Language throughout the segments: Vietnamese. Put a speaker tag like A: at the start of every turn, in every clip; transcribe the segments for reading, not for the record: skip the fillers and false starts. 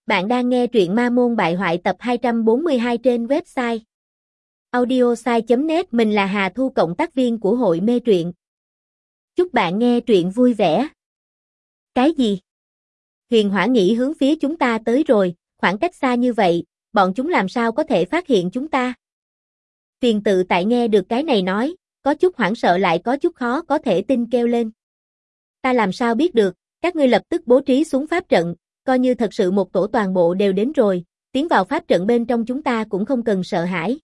A: Bạn đang nghe truyện Ma Môn Bại Hoại tập 242 trên website audiosai.net. Mình là Hà Thu, cộng tác viên của hội mê truyện. Chúc bạn nghe truyện vui vẻ. Cái gì? Huyền Hỏa nghĩ hướng phía chúng ta tới rồi, khoảng cách xa như vậy, bọn chúng làm sao có thể phát hiện chúng ta? Tuyền tự tại nghe được cái này nói, có chút hoảng sợ lại có chút khó có thể tin kêu lên. Ta làm sao biết được, các ngươi lập tức bố trí xuống pháp trận. Coi như thật sự một tổ toàn bộ đều đến rồi, tiến vào pháp trận bên trong chúng ta cũng không cần sợ hãi.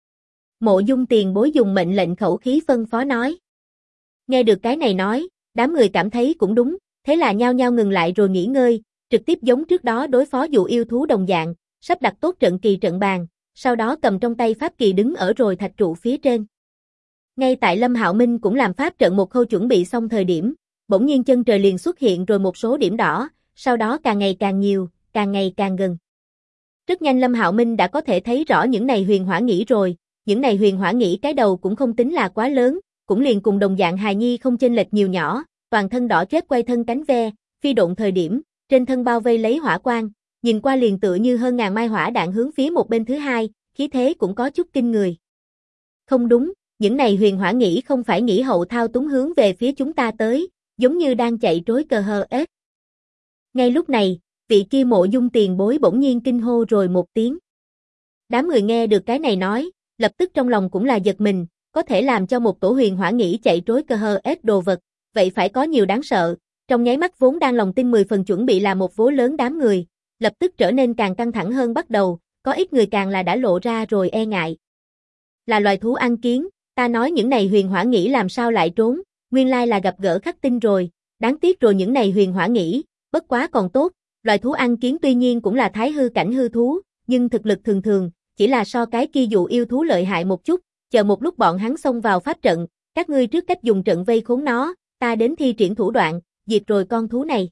A: Mộ Dung Tiền Bối dùng mệnh lệnh khẩu khí phân phó nói. Nghe được cái này nói, đám người cảm thấy cũng đúng, thế là nhao nhao ngừng lại rồi nghỉ ngơi, trực tiếp giống trước đó đối phó dụ yêu thú đồng dạng, sắp đặt tốt trận kỳ trận bàn, sau đó cầm trong tay pháp kỳ đứng ở rồi thạch trụ phía trên. Ngay tại Lâm Hạo Minh cũng làm pháp trận một khâu chuẩn bị xong thời điểm, bỗng nhiên chân trời liền xuất hiện rồi một số điểm đỏ. Sau đó càng ngày càng nhiều, càng ngày càng gần. Rất nhanh Lâm Hạo Minh đã có thể thấy rõ những này huyền hỏa nghĩ rồi, những này huyền hỏa nghĩ cái đầu cũng không tính là quá lớn, cũng liền cùng đồng dạng hài nhi không chênh lệch nhiều nhỏ, toàn thân đỏ chót quay thân cánh ve, phi độn thời điểm, trên thân bao vây lấy hỏa quang, nhìn qua liền tựa như hơn ngàn mai hỏa đạn hướng phía một bên thứ hai, khí thế cũng có chút kinh người. Không đúng, những này huyền hỏa nghĩ không phải nghĩ hậu thao túng hướng về phía chúng ta tới, giống như đang chạy trối cờ hờ ếch. Ngay lúc này, vị kia Mộ Dung Tiền Bối bỗng nhiên kinh hô rồi một tiếng. Đám người nghe được cái này nói, lập tức trong lòng cũng là giật mình, có thể làm cho một tổ huyền hỏa nghĩ chạy trối cờ hờ ếch đồ vật, vậy phải có nhiều đáng sợ. Trong nháy mắt vốn đang lòng tin 10 phần chuẩn bị là một vố lớn đám người, lập tức trở nên càng căng thẳng hơn bắt đầu, có ít người càng là đã lộ ra rồi e ngại. Là loài thú ăn kiến, ta nói những này huyền hỏa nghĩ làm sao lại trốn, nguyên lai là gặp gỡ khắc tinh rồi, đáng tiếc rồi những này huyền hỏa nghĩ. Bất quá còn tốt, loài thú ăn kiến tuy nhiên cũng là thái hư cảnh hư thú, nhưng thực lực thường thường, chỉ là so cái kia dụ yêu thú lợi hại một chút, chờ một lúc bọn hắn xông vào pháp trận, các ngươi trước cách dùng trận vây khốn nó, ta đến thi triển thủ đoạn, diệt rồi con thú này.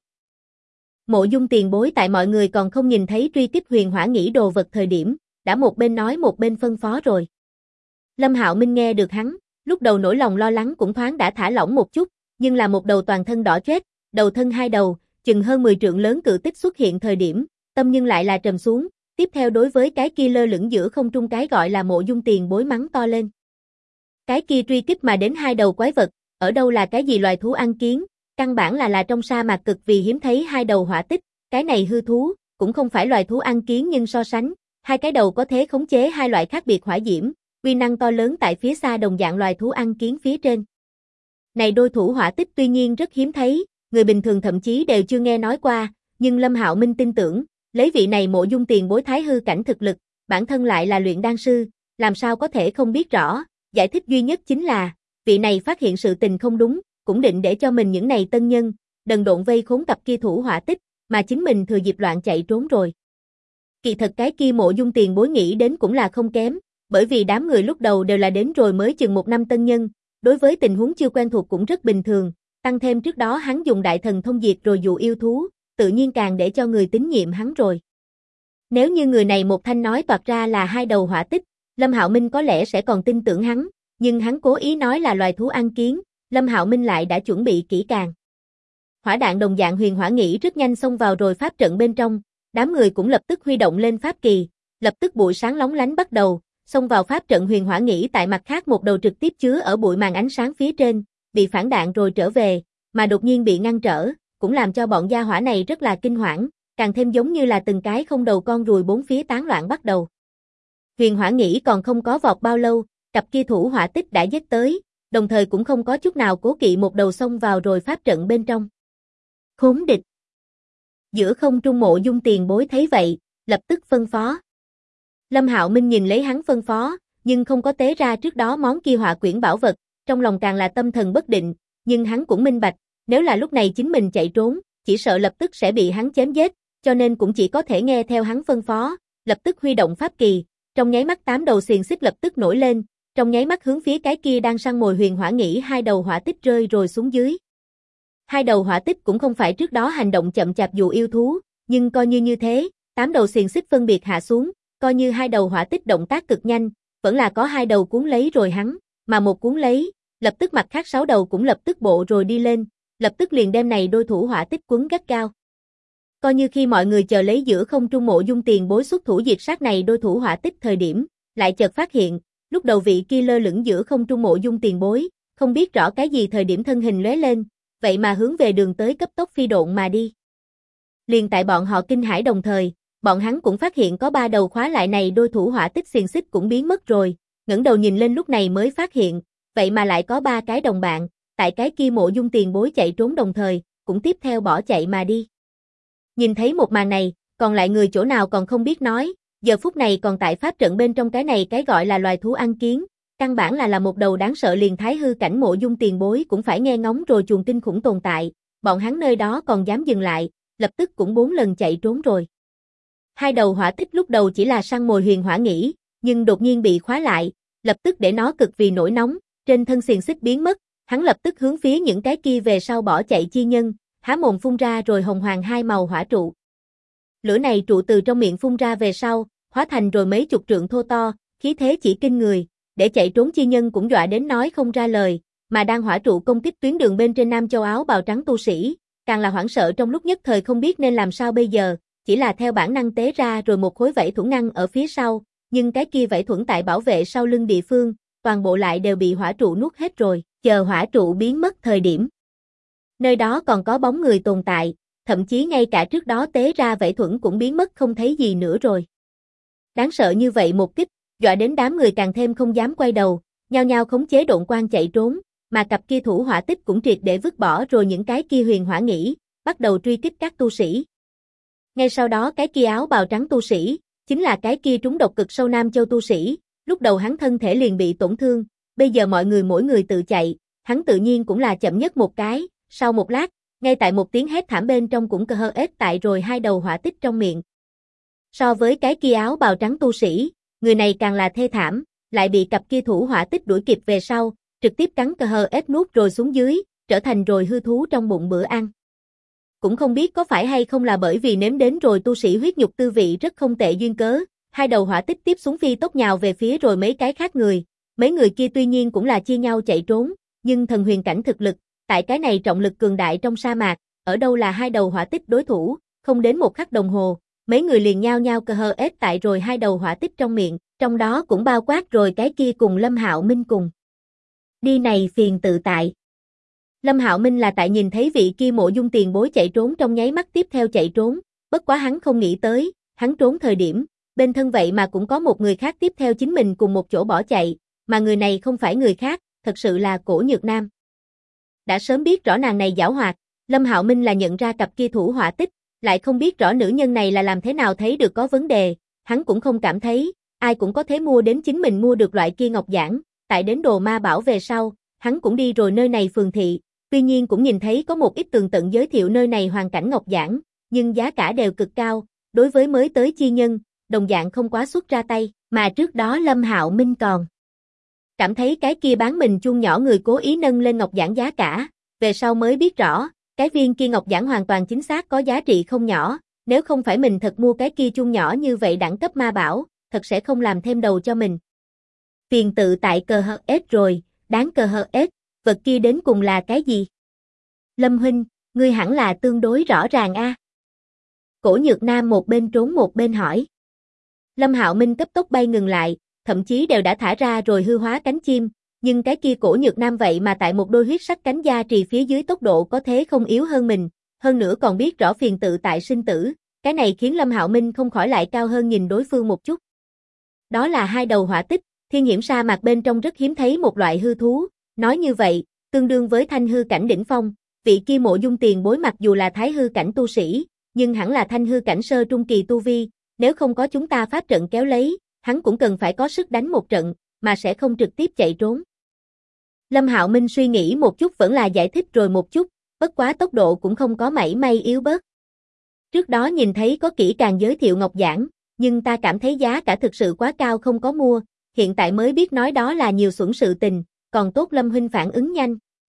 A: Mộ Dung Tiền Bối tại mọi người còn không nhìn thấy truy kích huyền hỏa nghĩ đồ vật thời điểm, đã một bên nói một bên phân phó rồi. Lâm Hạo Minh nghe được hắn, lúc đầu nỗi lòng lo lắng cũng thoáng đã thả lỏng một chút, nhưng là một đầu toàn thân đỏ chót, đầu thân hai đầu, chừng hơn 10 trượng lớn cự tích xuất hiện thời điểm, tâm nhưng lại là trầm xuống, tiếp theo đối với cái kia lơ lửng giữa không trung cái gọi là Mộ Dung Tiền Bối mắng to lên. Cái kia truy kích mà đến hai đầu quái vật, ở đâu là cái gì loài thú ăn kiến, căn bản là trong sa mạc cực vì hiếm thấy hai đầu hỏa tích, cái này hư thú, cũng không phải loài thú ăn kiến nhưng so sánh, hai cái đầu có thể khống chế hai loại khác biệt hỏa diễm, uy năng to lớn tại phía xa đồng dạng loài thú ăn kiến phía trên. Này đôi thủ hỏa tích tuy nhiên rất hiếm thấy, người bình thường thậm chí đều chưa nghe nói qua, nhưng Lâm Hạo Minh tin tưởng, lấy vị này Mộ Dung Tiền Bối thái hư cảnh thực lực, bản thân lại là luyện đan sư, làm sao có thể không biết rõ, giải thích duy nhất chính là, vị này phát hiện sự tình không đúng, cũng định để cho mình những này tân nhân, đần độn vây khốn cặp kia thủ hỏa tích, mà chính mình thừa dịp loạn chạy trốn rồi. Kỳ thật cái kia Mộ Dung Tiền Bối nghĩ đến cũng là không kém, bởi vì đám người lúc đầu đều là đến rồi mới chừng một năm tân nhân, đối với tình huống chưa quen thuộc cũng rất bình thường. Tăng thêm trước đó hắn dùng đại thần thông diệt rồi dụ yêu thú, tự nhiên càng để cho người tín nhiệm hắn rồi. Nếu như người này một thanh nói toạc ra là hai đầu hỏa tích, Lâm Hạo Minh có lẽ sẽ còn tin tưởng hắn, nhưng hắn cố ý nói là loài thú ăn kiến, Lâm Hạo Minh lại đã chuẩn bị kỹ càng. Hỏa đạn đồng dạng huyền hỏa nghĩ rất nhanh xông vào rồi pháp trận bên trong, đám người cũng lập tức huy động lên pháp kỳ, lập tức bụi sáng lóng lánh bắt đầu, xông vào pháp trận huyền hỏa nghĩ tại mặt khác một đầu trực tiếp chứa ở bụi màn ánh sáng phía trên. Bị phản đạn rồi trở về, mà đột nhiên bị ngăn trở, cũng làm cho bọn gia hỏa này rất là kinh hoảng, càng thêm giống như là từng cái không đầu con ruồi bốn phía tán loạn bắt đầu. Huyền hỏa nghĩ còn không có vọt bao lâu, cặp kia thủ hỏa tích đã giết tới, đồng thời cũng không có chút nào cố kỵ một đầu xông vào rồi pháp trận bên trong. Khốn địch! Giữa không trung Mộ Dung Tiền Bối thấy vậy, lập tức phân phó. Lâm Hạo Minh nhìn lấy hắn phân phó, nhưng không có tế ra trước đó món kia hỏa quyển bảo vật. Trong lòng càng là tâm thần bất định, nhưng hắn cũng minh bạch, nếu là lúc này chính mình chạy trốn, chỉ sợ lập tức sẽ bị hắn chém giết, cho nên cũng chỉ có thể nghe theo hắn phân phó, lập tức huy động pháp kỳ, trong nháy mắt 8 đầu xiềng xích lập tức nổi lên, trong nháy mắt hướng phía cái kia đang săn mồi huyền hỏa nghĩ hai đầu hỏa tích rơi rồi xuống dưới. Hai đầu hỏa tích cũng không phải trước đó hành động chậm chạp dụ yêu thú, nhưng coi như thế, 8 đầu xiềng xích phân biệt hạ xuống, coi như hai đầu hỏa tích động tác cực nhanh, vẫn là có hai đầu cuốn lấy rồi hắn, mà một cuốn lấy, lập tức mặt khác 6 đầu cũng lập tức bộ rồi đi lên, lập tức liền đem này đôi thủ hỏa tích quấn gắt gao. Coi như khi mọi người chờ lấy giữa không trung Mộ Dung Tiền Bối xuất thủ diệt sát này đôi thủ hỏa tích thời điểm, lại chợt phát hiện, lúc đầu vị kia lơ lửng giữa không trung Mộ Dung Tiền Bối, không biết rõ cái gì thời điểm thân hình lóe lên, vậy mà hướng về đường tới cấp tốc phi độn mà đi. Liền tại bọn họ kinh hãi đồng thời, bọn hắn cũng phát hiện có 3 đầu khóa lại này đôi thủ hỏa tích xiềng xích cũng biến mất rồi, ngẩng đầu nhìn lên lúc này mới phát hiện, vậy mà lại có 3 cái đồng bạn, tại cái kia Mộ Dung Tiền Bối chạy trốn đồng thời, cũng tiếp theo bỏ chạy mà đi. Nhìn thấy một màn này, còn lại người chỗ nào còn không biết nói, giờ phút này còn tại pháp trận bên trong cái này cái gọi là loài thú ăn kiến, căn bản là một đầu đáng sợ liền thái hư cảnh Mộ Dung Tiền Bối cũng phải nghe ngóng rồi chuồng kinh khủng tồn tại, bọn hắn nơi đó còn dám dừng lại, lập tức cũng 4 lần chạy trốn rồi. 2 đầu hỏa tích lúc đầu chỉ là săn mồi huyền hỏa nghĩ, nhưng đột nhiên bị khóa lại, lập tức để nó cực vì nổi nóng, trên thân xiềng xích biến mất, hắn lập tức hướng phía những cái kia về sau bỏ chạy chi nhân, há mồm phun ra rồi hồng hoàng 2 màu hỏa trụ. Lửa này trụ từ trong miệng phun ra về sau, hóa thành rồi mấy chục trượng thô to, khí thế chỉ kinh người, để chạy trốn chi nhân cũng dọa đến nói không ra lời, mà đang hỏa trụ công kích tuyến đường bên trên Nam Châu áo bào trắng tu sĩ, càng là hoảng sợ trong lúc nhất thời không biết nên làm sao bây giờ, chỉ là theo bản năng tế ra rồi một khối vảy thuẫn ngăn ở phía sau, nhưng cái kia vảy thuẫn tại bảo vệ sau lưng địa phương, toàn bộ lại đều bị hỏa trụ nuốt hết rồi, chờ hỏa trụ biến mất thời điểm. Nơi đó còn có bóng người tồn tại, thậm chí ngay cả trước đó tế ra vảy thuẫn cũng biến mất không thấy gì nữa rồi. Đáng sợ như vậy một kích, dọa đến đám người càng thêm không dám quay đầu, nhao nhao khống chế độn quang chạy trốn, mà cặp kia thủ hỏa tích cũng triệt để vứt bỏ rồi những cái kia huyền hỏa nghĩ, bắt đầu truy kích các tu sĩ. Ngay sau đó cái kia áo bào trắng tu sĩ, chính là cái kia trúng độc cực sâu Nam Châu tu sĩ, lúc đầu hắn thân thể liền bị tổn thương, bây giờ mọi người mỗi người tự chạy, hắn tự nhiên cũng là chậm nhất một cái, sau một lát, ngay tại một tiếng hét thảm bên trong cũng cơ hơ ết tại rồi 2 đầu hỏa tích trong miệng. So với cái kia áo bào trắng tu sĩ, người này càng là thê thảm, lại bị cặp kia thủ hỏa tích đuổi kịp về sau, trực tiếp cắn cơ hơ ết nuốt rồi xuống dưới, trở thành rồi hư thú trong bụng bữa ăn. Cũng không biết có phải hay không là bởi vì nếm đến rồi tu sĩ huyết nhục tư vị rất không tệ duyên cớ, 2 đầu hỏa tích tiếp xuống phi tốc nhào về phía rồi mấy cái khác người, mấy người kia tuy nhiên cũng là chia nhau chạy trốn, nhưng thần huyền cảnh thực lực, tại cái này trọng lực cường đại trong sa mạc, ở đâu là 2 đầu hỏa tích đối thủ, không đến một khắc đồng hồ, mấy người liền nhao nhao cơ hơ ết tại rồi 2 đầu hỏa tích trong miệng, trong đó cũng bao quát rồi cái kia cùng Lâm Hạo Minh cùng. Đi này phiền tự tại. Lâm Hạo Minh là tại nhìn thấy vị kia Mộ Dung Tiền Bối chạy trốn trong nháy mắt tiếp theo chạy trốn, bất quá hắn không nghĩ tới, hắn trốn thời điểm, bên thân vậy mà cũng có một người khác tiếp theo chính mình cùng một chỗ bỏ chạy, mà người này không phải người khác, thật sự là Cổ Nhược Nam. Đã sớm biết rõ nàng này giảo hoạt, Lâm Hạo Minh là nhận ra cặp kia thủ hỏa tích, lại không biết rõ nữ nhân này là làm thế nào thấy được có vấn đề, hắn cũng không cảm thấy, ai cũng có thể mua đến chính mình mua được loại kia ngọc giản, tại đến Đồ Ma Bảo về sau, hắn cũng đi rồi nơi này phường thị, tuy nhiên cũng nhìn thấy có một ít tường tận giới thiệu nơi này hoàn cảnh ngọc giản, nhưng giá cả đều cực cao, đối với mới tới chi nhân, đồng dạng không quá xuất ra tay, mà trước đó Lâm Hạo Minh còn cảm thấy cái kia bán mình chuông nhỏ người cố ý nâng lên ngọc giản giá cả, về sau mới biết rõ, cái viên kia ngọc giản hoàn toàn chính xác có giá trị không nhỏ, nếu không phải mình thật mua cái kia chuông nhỏ như vậy đẳng cấp ma bảo, thật sẽ không làm thêm đầu cho mình. Phiền tự tại cờ hờ ết rồi, đáng cờ hờ ết, vật kia đến cùng là cái gì? Lâm huynh, ngươi hẳn là tương đối rõ ràng a. Cổ Nhược Nam một bên trốn một bên hỏi. Lâm Hạo Minh cấp tốc bay ngừng lại, thậm chí đều đã thả ra rồi hư hóa cánh chim, nhưng cái kia Cổ Nhược Nam vậy mà tại một đôi huyết sắc cánh gia trì phía dưới tốc độ có thế không yếu hơn mình, hơn nữa còn biết rõ phiền tự tại sinh tử, cái này khiến Lâm Hạo Minh không khỏi lại cao hơn nhìn đối phương một chút. Đó là 2 đầu hỏa tích, thiên hiểm sa mạc bên trong rất hiếm thấy một loại hư thú, nói như vậy, tương đương với thanh hư cảnh đỉnh phong, vị kia Mộ Dung Tiền Bối mặc dù là thái hư cảnh tu sĩ, nhưng hẳn là thanh hư cảnh sơ trung kỳ tu vi, nếu không có chúng ta pháp trận kéo lấy, hắn cũng cần phải có sức đánh một trận, mà sẽ không trực tiếp chạy trốn. Lâm Hạo Minh suy nghĩ một chút vẫn là giải thích rồi một chút, bất quá tốc độ cũng không có mảy may yếu bớt. Trước đó nhìn thấy có kỹ càng giới thiệu ngọc giản, nhưng ta cảm thấy giá cả thực sự quá cao không có mua, hiện tại mới biết nói đó là nhiều xuẩn sự tình, còn tốt Lâm huynh phản ứng nhanh.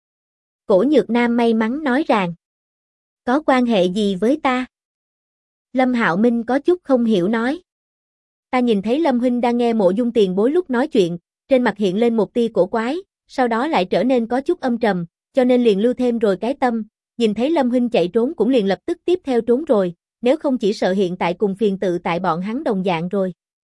A: Cổ Nhược Nam may mắn nói rằng, có quan hệ gì với ta? Lâm Hạo Minh có chút không hiểu nói. Ta nhìn thấy Lâm huynh đang nghe Mộ Dung Tiền Bối lúc nói chuyện, trên mặt hiện lên một tia cổ quái, sau đó lại trở nên có chút âm trầm, cho nên liền lưu thêm rồi cái tâm, nhìn thấy Lâm huynh chạy trốn cũng liền lập tức tiếp theo trốn rồi, nếu không chỉ sợ hiện tại cùng phiền tự tại bọn hắn đồng dạng rồi.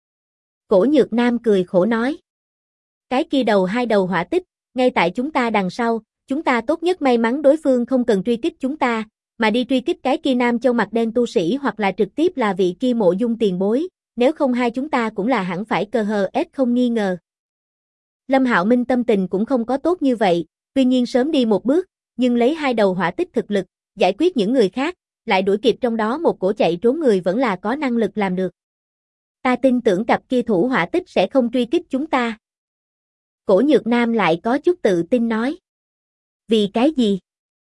A: Cổ Nhược Nam cười khổ nói. Cái kia hai đầu hỏa tích, ngay tại chúng ta đằng sau, chúng ta tốt nhất may mắn đối phương không cần truy kích chúng ta, mà đi truy kích cái kia Nam Châu mặt đen tu sĩ hoặc là trực tiếp là vị kia Mộ Dung tiền bối, nếu không hai chúng ta cũng là hẳn phải cờ hờ ết không nghi ngờ. Lâm Hạo Minh tâm tình cũng không có tốt như vậy, tuy nhiên sớm đi một bước, nhưng lấy hai đầu hỏa tích thực lực, giải quyết những người khác, lại đuổi kịp trong đó một cổ chạy trốn người vẫn là có năng lực làm được. Ta tin tưởng cặp kia thủ hỏa tích sẽ không truy kích chúng ta. Cổ Nhược Nam lại có chút tự tin nói. Vì cái gì?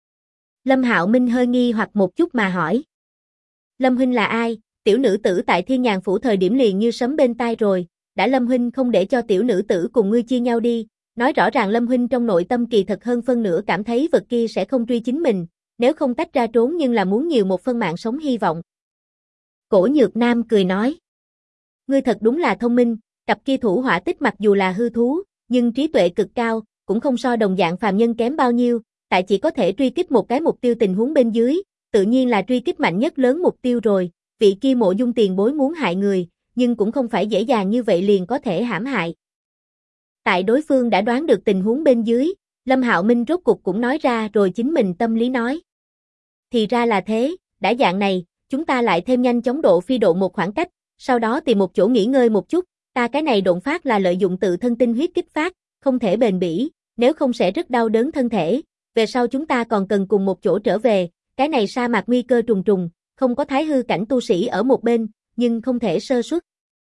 A: Lâm Hạo Minh hơi nghi hoặc một chút mà hỏi. Lâm huynh là ai? Tiểu nữ tử tại Thiên Nhàn phủ thời điểm liền như sấm bên tai rồi, đã Lâm huynh không để cho tiểu nữ tử cùng ngươi chia nhau đi, nói rõ ràng Lâm huynh trong nội tâm kỳ thật hơn phân nửa cảm thấy vật kia sẽ không truy chính mình, nếu không tách ra trốn nhưng là muốn nhiều một phân mạng sống hy vọng. Cổ Nhược Nam cười nói. Ngươi thật đúng là thông minh, cặp kia thủ hỏa tích mặc dù là hư thú, nhưng trí tuệ cực cao, cũng không so đồng dạng phàm nhân kém bao nhiêu, tại chỉ có thể truy kích một cái mục tiêu tình huống bên dưới, tự nhiên là truy kích mạnh nhất lớn mục tiêu rồi, vị kia Mộ Dung tiền bối muốn hại người, nhưng cũng không phải dễ dàng như vậy liền có thể hãm hại. Tại đối phương đã đoán được tình huống bên dưới, Lâm Hạo Minh rốt cục cũng nói ra rồi chính mình tâm lý nói. Thì ra là thế, đã dạng này, chúng ta lại thêm nhanh chóng độ phi độ một khoảng cách, sau đó tìm một chỗ nghỉ ngơi một chút, ta cái này độn phát là lợi dụng tự thân tinh huyết kích phát, không thể bền bỉ, nếu không sẽ rất đau đớn thân thể, về sau chúng ta còn cần cùng một chỗ trở về, cái này sa mạc nguy cơ trùng trùng, không có thái hư cảnh tu sĩ ở một bên, nhưng không thể sơ suất.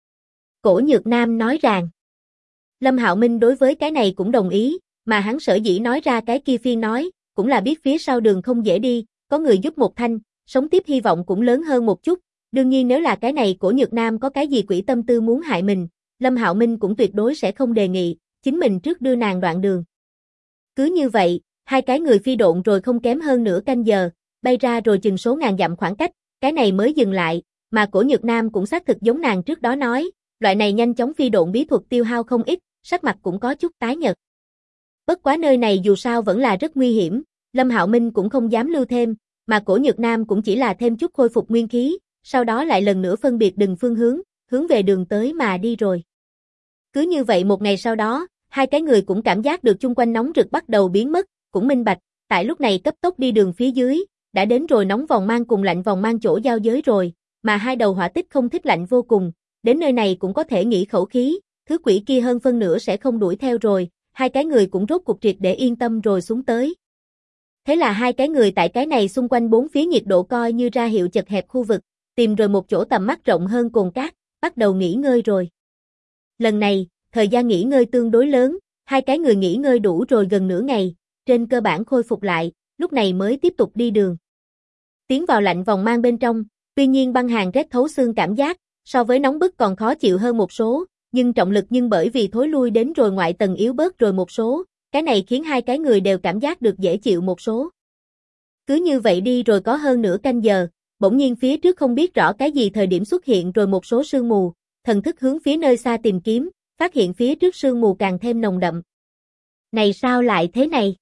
A: Cổ Nhược Nam nói rằng, Lâm Hạo Minh đối với cái này cũng đồng ý, mà hắn sở dĩ nói ra cái kia phiên nói, cũng là biết phía sau đường không dễ đi, có người giúp một thanh, sống tiếp hy vọng cũng lớn hơn một chút, đương nhiên nếu là cái này Cổ Nhược Nam có cái gì quỷ tâm tư muốn hại mình, Lâm Hạo Minh cũng tuyệt đối sẽ không đề nghị, chính mình trước đưa nàng đoạn đường. Cứ như vậy, hai cái người phi độn rồi không kém hơn nửa canh giờ, bay ra rồi chừng số ngàn dặm khoảng cách, cái này mới dừng lại, mà Cổ Nhược Nam cũng xác thực giống nàng trước đó nói, loại này nhanh chóng phi độn bí thuật tiêu hao không ít, sắc mặt cũng có chút tái nhợt. Bất quá nơi này dù sao vẫn là rất nguy hiểm, Lâm Hạo Minh cũng không dám lưu thêm, mà Cổ Nhược Nam cũng chỉ là thêm chút khôi phục nguyên khí, sau đó lại lần nữa phân biệt đường phương hướng, hướng về đường tới mà đi rồi. Cứ như vậy một ngày sau đó, hai cái người cũng cảm giác được chung quanh nóng rực bắt đầu biến mất, cũng minh bạch, tại lúc này cấp tốc đi đường phía dưới, đã đến rồi nóng vòng mang cùng lạnh vòng mang chỗ giao giới rồi, mà hai đầu hỏa tích không thích lạnh vô cùng, đến nơi này cũng có thể nghỉ khẩu khí, thứ quỷ kia hơn phân nửa sẽ không đuổi theo rồi, hai cái người cũng rốt cuộc triệt để yên tâm rồi xuống tới. Thế là hai cái người tại cái này xung quanh bốn phía nhiệt độ coi như ra hiệu chật hẹp khu vực, tìm rồi một chỗ tầm mắt rộng hơn cồn cát, bắt đầu nghỉ ngơi rồi. Lần này, thời gian nghỉ ngơi tương đối lớn, hai cái người nghỉ ngơi đủ rồi gần nửa ngày, trên cơ bản khôi phục lại, lúc này mới tiếp tục đi đường. Tiến vào lạnh vòng mang bên trong, tuy nhiên băng hàn rét thấu xương cảm giác, so với nóng bức còn khó chịu hơn một số, nhưng trọng lực nhưng bởi vì thối lui đến rồi ngoại tầng yếu bớt rồi một số, cái này khiến hai cái người đều cảm giác được dễ chịu một số. Cứ như vậy đi rồi có hơn nửa canh giờ, bỗng nhiên phía trước không biết rõ cái gì thời điểm xuất hiện rồi một số sương mù, thần thức hướng phía nơi xa tìm kiếm, phát hiện phía trước sương mù càng thêm nồng đậm. Này sao lại thế này?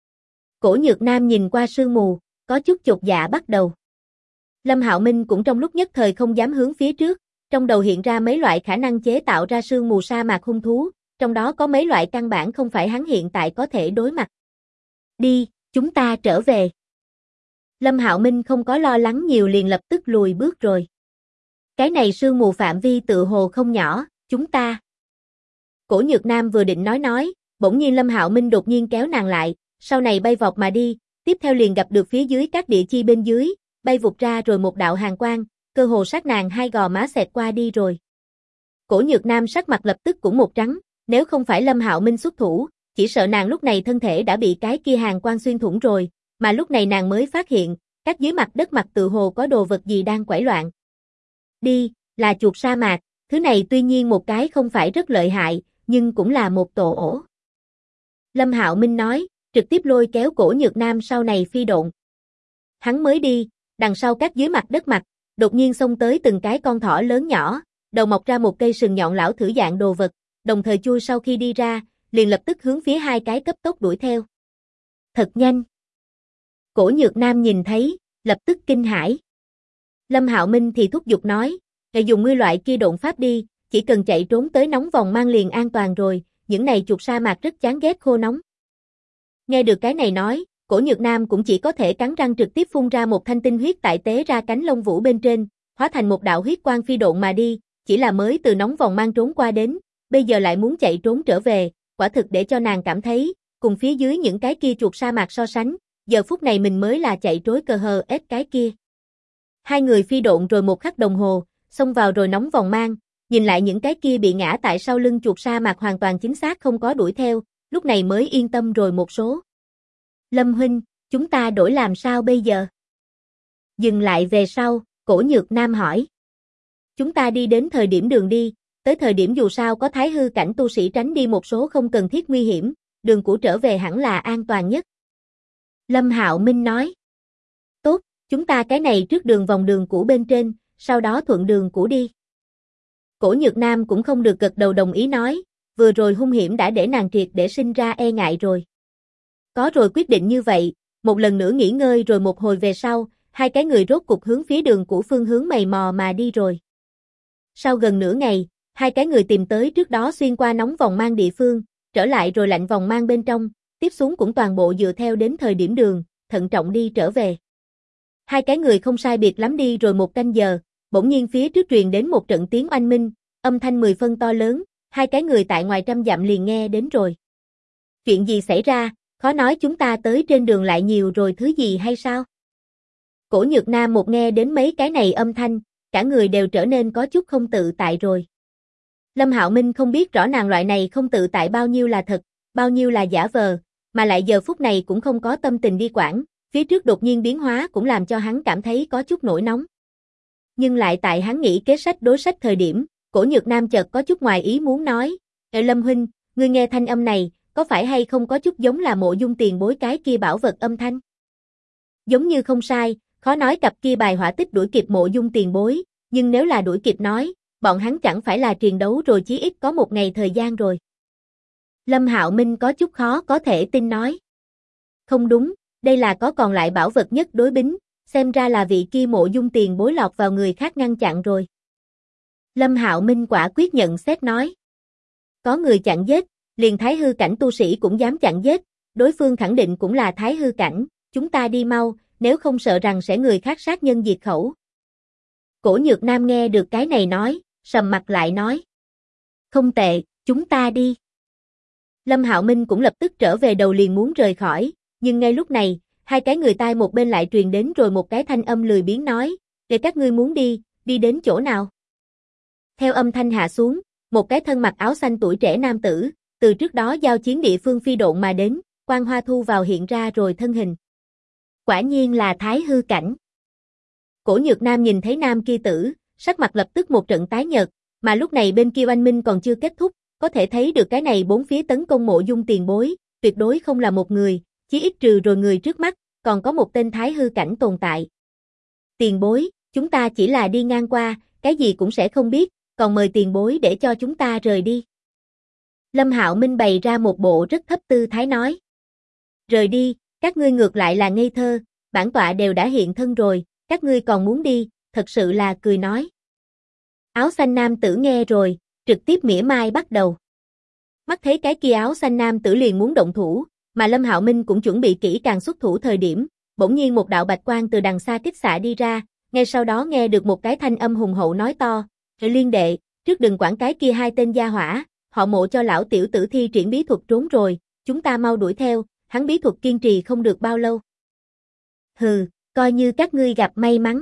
A: Cổ Nhược Nam nhìn qua sương mù, có chút chột dạ bắt đầu. Lâm Hạo Minh cũng trong lúc nhất thời không dám hướng phía trước, trong đầu hiện ra mấy loại khả năng chế tạo ra sương mù sa mạc hung thú, trong đó có mấy loại căn bản không phải hắn hiện tại có thể đối mặt. Đi, chúng ta trở về. Lâm Hạo Minh không có lo lắng nhiều liền lập tức lùi bước rồi. Cái này sương mù phạm vi tự hồ không nhỏ, chúng ta. Cổ Nhược Nam vừa định nói, bỗng nhiên Lâm Hạo Minh đột nhiên kéo nàng lại, sau này bay vọt mà đi, tiếp theo liền gặp được phía dưới các địa chi bên dưới, bay vụt ra rồi một đạo hàn quang, cơ hồ sát nàng hai gò má xẹt qua đi rồi. Cổ Nhược Nam sắc mặt lập tức cũng một trắng, nếu không phải Lâm Hạo Minh xuất thủ, chỉ sợ nàng lúc này thân thể đã bị cái kia hàn quang xuyên thủng rồi, mà lúc này nàng mới phát hiện, các dưới mặt đất mặt tự hồ có đồ vật gì đang quẩy loạn. Đi, là chuột sa mạc, thứ này tuy nhiên một cái không phải rất lợi hại, nhưng cũng là một tổ ổ. Lâm Hạo Minh nói, trực tiếp lôi kéo Cổ Nhược Nam sau này phi độn. Hắn mới đi, đằng sau các dưới mặt đất mặt, đột nhiên xông tới từng cái con thỏ lớn nhỏ, đầu mọc ra một cây sừng nhọn lão thử dạng đồ vật, đồng thời chui sau khi đi ra, liền lập tức hướng phía hai cái cấp tốc đuổi theo. Thật nhanh. Cổ Nhược Nam nhìn thấy, lập tức kinh hãi. Lâm Hạo Minh thì thúc giục nói, dùng ngươi loại kia độn pháp đi, chỉ cần chạy trốn tới nóng vòng mang liền an toàn rồi, những này chuột sa mạc rất chán ghét khô nóng. Nghe được cái này nói, Cổ Nhược Nam cũng chỉ có thể cắn răng trực tiếp phun ra một thanh tinh huyết tại tế ra cánh lông vũ bên trên, hóa thành một đạo huyết quang phi độn mà đi, chỉ là mới từ nóng vòng mang trốn qua đến, bây giờ lại muốn chạy trốn trở về, quả thực để cho nàng cảm thấy, cùng phía dưới những cái kia chuột sa mạc so sánh, giờ phút này mình mới là chạy trối cờ hờ ếch cái kia. Hai người phi độn rồi một khắc đồng hồ, xông vào rồi nóng vòng mang, nhìn lại những cái kia bị ngã tại sau lưng chuột sa mạc hoàn toàn chính xác không có đuổi theo, lúc này mới yên tâm rồi một số. Lâm huynh, chúng ta đổi làm sao bây giờ? Dừng lại về sau, Cổ Nhược Nam hỏi. Chúng ta đi đến thời điểm đường đi, tới thời điểm dù sao có thái hư cảnh tu sĩ tránh đi một số không cần thiết nguy hiểm, đường cũ trở về hẳn là an toàn nhất. Lâm Hạo Minh nói. Tốt, chúng ta cái này trước đường vòng đường cũ bên trên, sau đó thuận đường cũ đi. Cổ Nhược Nam cũng không được gật đầu đồng ý nói, vừa rồi hung hiểm đã để nàng triệt để sinh ra e ngại rồi. Có rồi quyết định như vậy, một lần nữa nghỉ ngơi rồi một hồi về sau, hai cái người rốt cục hướng phía đường cũ phương hướng mày mò mà đi rồi. Sau gần nửa ngày, hai cái người tìm tới trước đó xuyên qua nóng vòng mang địa phương, trở lại rồi lạnh vòng mang bên trong, tiếp xuống cũng toàn bộ dựa theo đến thời điểm đường, thận trọng đi trở về. Hai cái người không sai biệt lắm đi rồi một canh giờ, bỗng nhiên phía trước truyền đến một trận tiếng oanh minh, âm thanh 10 phân to lớn, hai cái người tại ngoài trăm dặm liền nghe đến rồi. Chuyện gì xảy ra, khó nói chúng ta tới trên đường lại nhiều rồi thứ gì hay sao? Cổ Nhược Nam một nghe đến mấy cái này âm thanh, cả người đều trở nên có chút không tự tại rồi. Lâm Hạo Minh không biết rõ nàng loại này không tự tại bao nhiêu là thật, bao nhiêu là giả vờ, mà lại giờ phút này cũng không có tâm tình đi quản, phía trước đột nhiên biến hóa cũng làm cho hắn cảm thấy có chút nổi nóng. Nhưng lại tại hắn nghĩ kế sách đối sách thời điểm, Cổ Nhược Nam chợt có chút ngoài ý muốn nói, Lâm huynh, ngươi nghe thanh âm này, có phải hay không có chút giống là Mộ Dung tiền bối cái kia bảo vật âm thanh? Giống như không sai, khó nói cặp kia bài hỏa tích đuổi kịp Mộ Dung tiền bối, nhưng nếu là đuổi kịp nói, bọn hắn chẳng phải là triền đấu rồi chí ít có một ngày thời gian rồi. Lâm Hạo Minh có chút khó có thể tin nói. Không đúng, đây là có còn lại bảo vật nhất đối bính, xem ra là vị kia Mộ Dung tiền bối lọt vào người khác ngăn chặn rồi. Lâm Hạo Minh quả quyết nhận xét nói. Có người chặn giết, liền thái hư cảnh tu sĩ cũng dám chặn giết, đối phương khẳng định cũng là thái hư cảnh, chúng ta đi mau, nếu không sợ rằng sẽ người khác sát nhân diệt khẩu. Cổ Nhược Nam nghe được cái này nói, sầm mặt lại nói. Không tệ, chúng ta đi. Lâm Hạo Minh cũng lập tức trở về đầu liền muốn rời khỏi, nhưng ngay lúc này, hai cái người tai một bên lại truyền đến rồi một cái thanh âm lười biếng nói, để các ngươi muốn đi, đi đến chỗ nào? Theo âm thanh hạ xuống, một cái thân mặc áo xanh tuổi trẻ nam tử, từ trước đó giao chiến địa phương phi độn mà đến, quang hoa thu vào hiện ra rồi thân hình. Quả nhiên là thái hư cảnh. Cổ Nhược Nam nhìn thấy nam kia tử, sắc mặt lập tức một trận tái nhợt, mà lúc này bên kia oanh minh còn chưa kết thúc, có thể thấy được cái này bốn phía tấn công Mộ Dung tiền bối, tuyệt đối không là một người, chí ít trừ rồi người trước mắt, còn có một tên thái hư cảnh tồn tại. Tiền bối, chúng ta chỉ là đi ngang qua, cái gì cũng sẽ không biết, còn mời tiền bối để cho chúng ta rời đi. Lâm Hạo Minh bày ra một bộ rất thấp tư thái nói. Rời đi, các ngươi ngược lại là ngây thơ, bản tọa đều đã hiện thân rồi, các ngươi còn muốn đi, thật sự là cười nói. Áo xanh nam tử nghe rồi, trực tiếp mỉa mai bắt đầu. Mắt thấy cái kia áo xanh nam tử liền muốn động thủ, mà Lâm Hạo Minh cũng chuẩn bị kỹ càng xuất thủ thời điểm, bỗng nhiên một đạo bạch quang từ đằng xa kích xạ đi ra, ngay sau đó nghe được một cái thanh âm hùng hậu nói to, Liên đệ, trước đừng quản cái kia hai tên gia hỏa, họ Mộ cho lão tiểu tử thi triển bí thuật trốn rồi, chúng ta mau đuổi theo, hắn bí thuật kiên trì không được bao lâu. Hừ, coi như các ngươi gặp may mắn.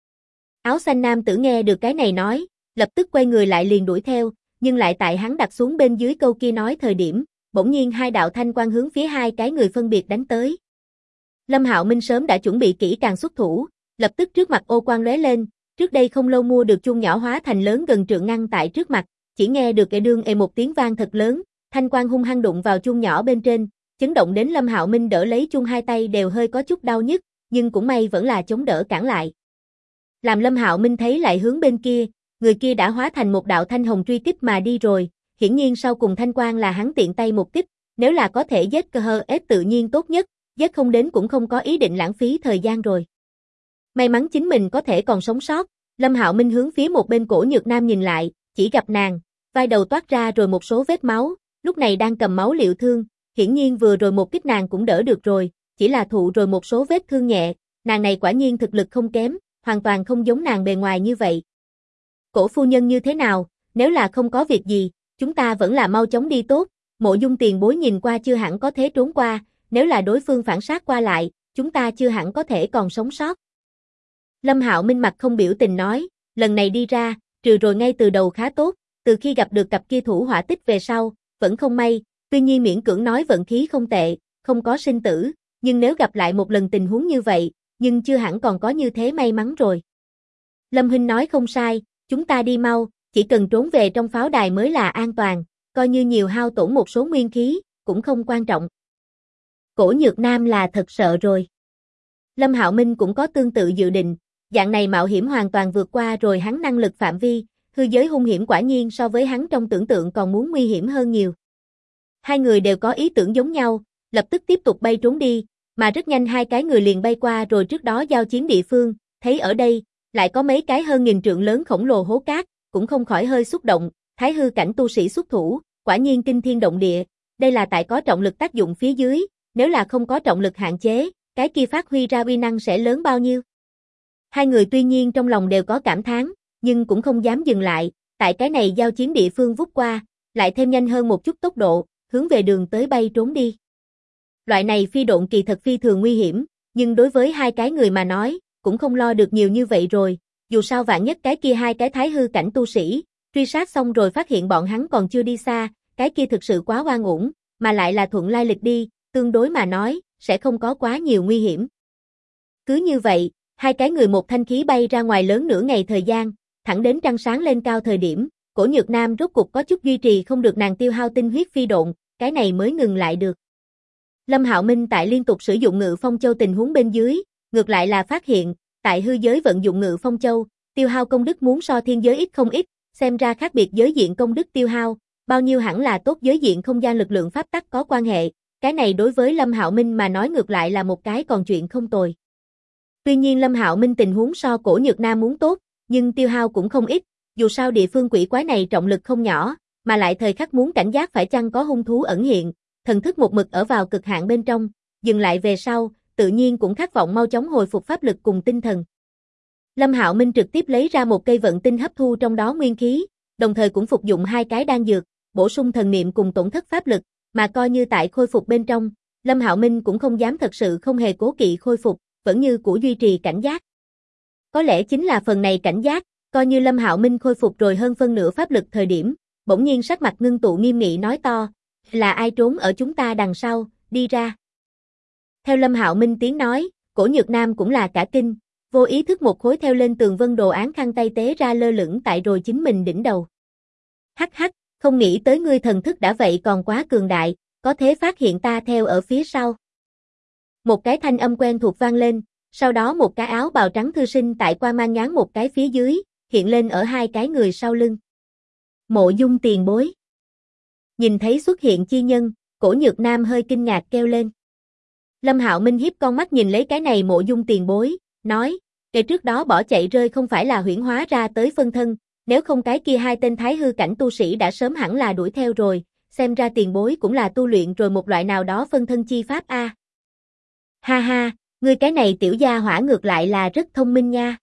A: Áo xanh nam tử nghe được cái này nói, lập tức quay người lại liền đuổi theo, nhưng lại tại hắn đặt xuống bên dưới câu kia nói thời điểm, bỗng nhiên hai đạo thanh quang hướng phía hai cái người phân biệt đánh tới. Lâm Hạo Minh sớm đã chuẩn bị kỹ càng xuất thủ, lập tức trước mặt ô quang lóe lên, trước đây không lâu mua được chuông nhỏ hóa thành lớn gần trượng ngăn tại trước mặt, chỉ nghe được cái đương một tiếng vang thật lớn, thanh quang hung hăng đụng vào chuông nhỏ bên trên, chấn động đến Lâm Hạo Minh đỡ lấy chuông hai tay đều hơi có chút đau nhức, nhưng cũng may vẫn là chống đỡ cản lại. Làm Lâm Hạo Minh thấy lại hướng bên kia, người kia đã hóa thành một đạo thanh hồng truy kích mà đi rồi, hiển nhiên sau cùng thanh quang là hắn tiện tay một kích, nếu là có thể giết cơ hơ ết tự nhiên tốt nhất, giết không đến cũng không có ý định lãng phí thời gian rồi. May mắn chính mình có thể còn sống sót, Lâm Hạo Minh hướng phía một bên Cổ Nhược Nam nhìn lại, chỉ gặp nàng, vai đầu toát ra rồi một số vết máu, lúc này đang cầm máu liệu thương, hiển nhiên vừa rồi một kích nàng cũng đỡ được rồi, chỉ là thụ rồi một số vết thương nhẹ, nàng này quả nhiên thực lực không kém, hoàn toàn không giống nàng bề ngoài như vậy. Cổ phu nhân như thế nào, nếu là không có việc gì, chúng ta vẫn là mau chóng đi tốt, Mộ Dung tiền bối nhìn qua chưa hẳn có thể trốn qua, nếu là đối phương phản sát qua lại, chúng ta chưa hẳn có thể còn sống sót. Lâm Hạo Minh mặt không biểu tình nói, lần này đi ra, trừ rồi ngay từ đầu khá tốt, từ khi gặp được cặp kia thủ hỏa tích về sau, vẫn không may, tuy nhiên miễn cưỡng nói vận khí không tệ, không có sinh tử, nhưng nếu gặp lại một lần tình huống như vậy, nhưng chưa hẳn còn có như thế may mắn rồi. Lâm huynh nói không sai, chúng ta đi mau, chỉ cần trốn về trong pháo đài mới là an toàn, coi như nhiều hao tổn một số nguyên khí, cũng không quan trọng. Cổ Nhược Nam là thật sợ rồi. Lâm Hạo Minh cũng có tương tự dự định, dạng này mạo hiểm hoàn toàn vượt qua rồi hắn năng lực phạm vi, hư giới hung hiểm quả nhiên so với hắn trong tưởng tượng còn muốn nguy hiểm hơn nhiều. Hai người đều có ý tưởng giống nhau, lập tức tiếp tục bay trốn đi, mà rất nhanh hai cái người liền bay qua rồi trước đó giao chiến địa phương, thấy ở đây, lại có mấy cái hơn 1000 trượng lớn khổng lồ hố cát, cũng không khỏi hơi xúc động, thái hư cảnh tu sĩ xuất thủ, quả nhiên kinh thiên động địa, đây là tại có trọng lực tác dụng phía dưới, nếu là không có trọng lực hạn chế, cái kia phát huy ra uy năng sẽ lớn bao nhiêu. Hai người tuy nhiên trong lòng đều có cảm thán, nhưng cũng không dám dừng lại, tại cái này giao chiến địa phương vút qua, lại thêm nhanh hơn một chút tốc độ, hướng về đường tới bay trốn đi. Loại này phi độn kỳ thật phi thường nguy hiểm, nhưng đối với hai cái người mà nói, cũng không lo được nhiều như vậy rồi, dù sao vạn nhất cái kia hai cái thái hư cảnh tu sĩ, truy sát xong rồi phát hiện bọn hắn còn chưa đi xa, cái kia thực sự quá oan uổng, mà lại là thuận lai lịch đi, tương đối mà nói, sẽ không có quá nhiều nguy hiểm. Cứ như vậy, hai cái người một thanh khí bay ra ngoài lớn nửa ngày thời gian, thẳng đến trăng sáng lên cao thời điểm, Cổ Nhược Nam rốt cục có chút duy trì không được nàng tiêu hao tinh huyết phi độn, cái này mới ngừng lại được. Lâm Hạo Minh tại liên tục sử dụng Ngự Phong Châu tình huống bên dưới, ngược lại là phát hiện, tại hư giới vận dụng Ngự Phong Châu, tiêu hao công đức muốn so thiên giới ít không ít, xem ra khác biệt giới diện công đức tiêu hao, bao nhiêu hẳn là tốt giới diện không gian lực lượng pháp tắc có quan hệ, cái này đối với Lâm Hạo Minh mà nói ngược lại là một cái còn chuyện không tồi. Tuy nhiên Lâm Hạo Minh tình huống so Cổ Nhược Nam muốn tốt, nhưng tiêu hao cũng không ít, dù sao địa phương quỷ quái này trọng lực không nhỏ, mà lại thời khắc muốn cảnh giác phải chăng có hung thú ẩn hiện, thần thức một mực ở vào cực hạn bên trong, dừng lại về sau, tự nhiên cũng khát vọng mau chóng hồi phục pháp lực cùng tinh thần. Lâm Hạo Minh trực tiếp lấy ra một cây vận tinh hấp thu trong đó nguyên khí, đồng thời cũng phục dụng hai cái đan dược, bổ sung thần niệm cùng tổn thất pháp lực, mà coi như tại khôi phục bên trong, Lâm Hạo Minh cũng không dám thật sự không hề cố kỵ khôi phục, vẫn như cũ duy trì cảnh giác. Có lẽ chính là phần này cảnh giác, coi như Lâm Hạo Minh khôi phục rồi hơn phân nửa pháp lực thời điểm, bỗng nhiên sắc mặt ngưng tụ nghiêm nghị nói to, là ai trốn ở chúng ta đằng sau, đi ra. Theo Lâm Hạo Minh tiếng nói, Cổ Nhược Nam cũng là cả kinh, vô ý thức một khối theo lên tường vân đồ án khăn tay tế ra lơ lửng tại rồi chính mình đỉnh đầu. Hắc hắc, không nghĩ tới ngươi thần thức đã vậy còn quá cường đại, có thể phát hiện ta theo ở phía sau. Một cái thanh âm quen thuộc vang lên, sau đó một cái áo bào trắng thư sinh tại qua mang ngán một cái phía dưới, hiện lên ở hai cái người sau lưng. Mộ Dung tiền bối. Nhìn thấy xuất hiện chi nhân, Cổ Nhược Nam hơi kinh ngạc kêu lên. Lâm Hạo Minh hiếp con mắt nhìn lấy cái này Mộ Dung tiền bối, nói, kể trước đó bỏ chạy rơi không phải là huyễn hóa ra tới phân thân, nếu không cái kia hai tên thái hư cảnh tu sĩ đã sớm hẳn là đuổi theo rồi, xem ra tiền bối cũng là tu luyện rồi một loại nào đó phân thân chi pháp a. Ha ha, ngươi cái này tiểu gia hỏa ngược lại là rất thông minh nha.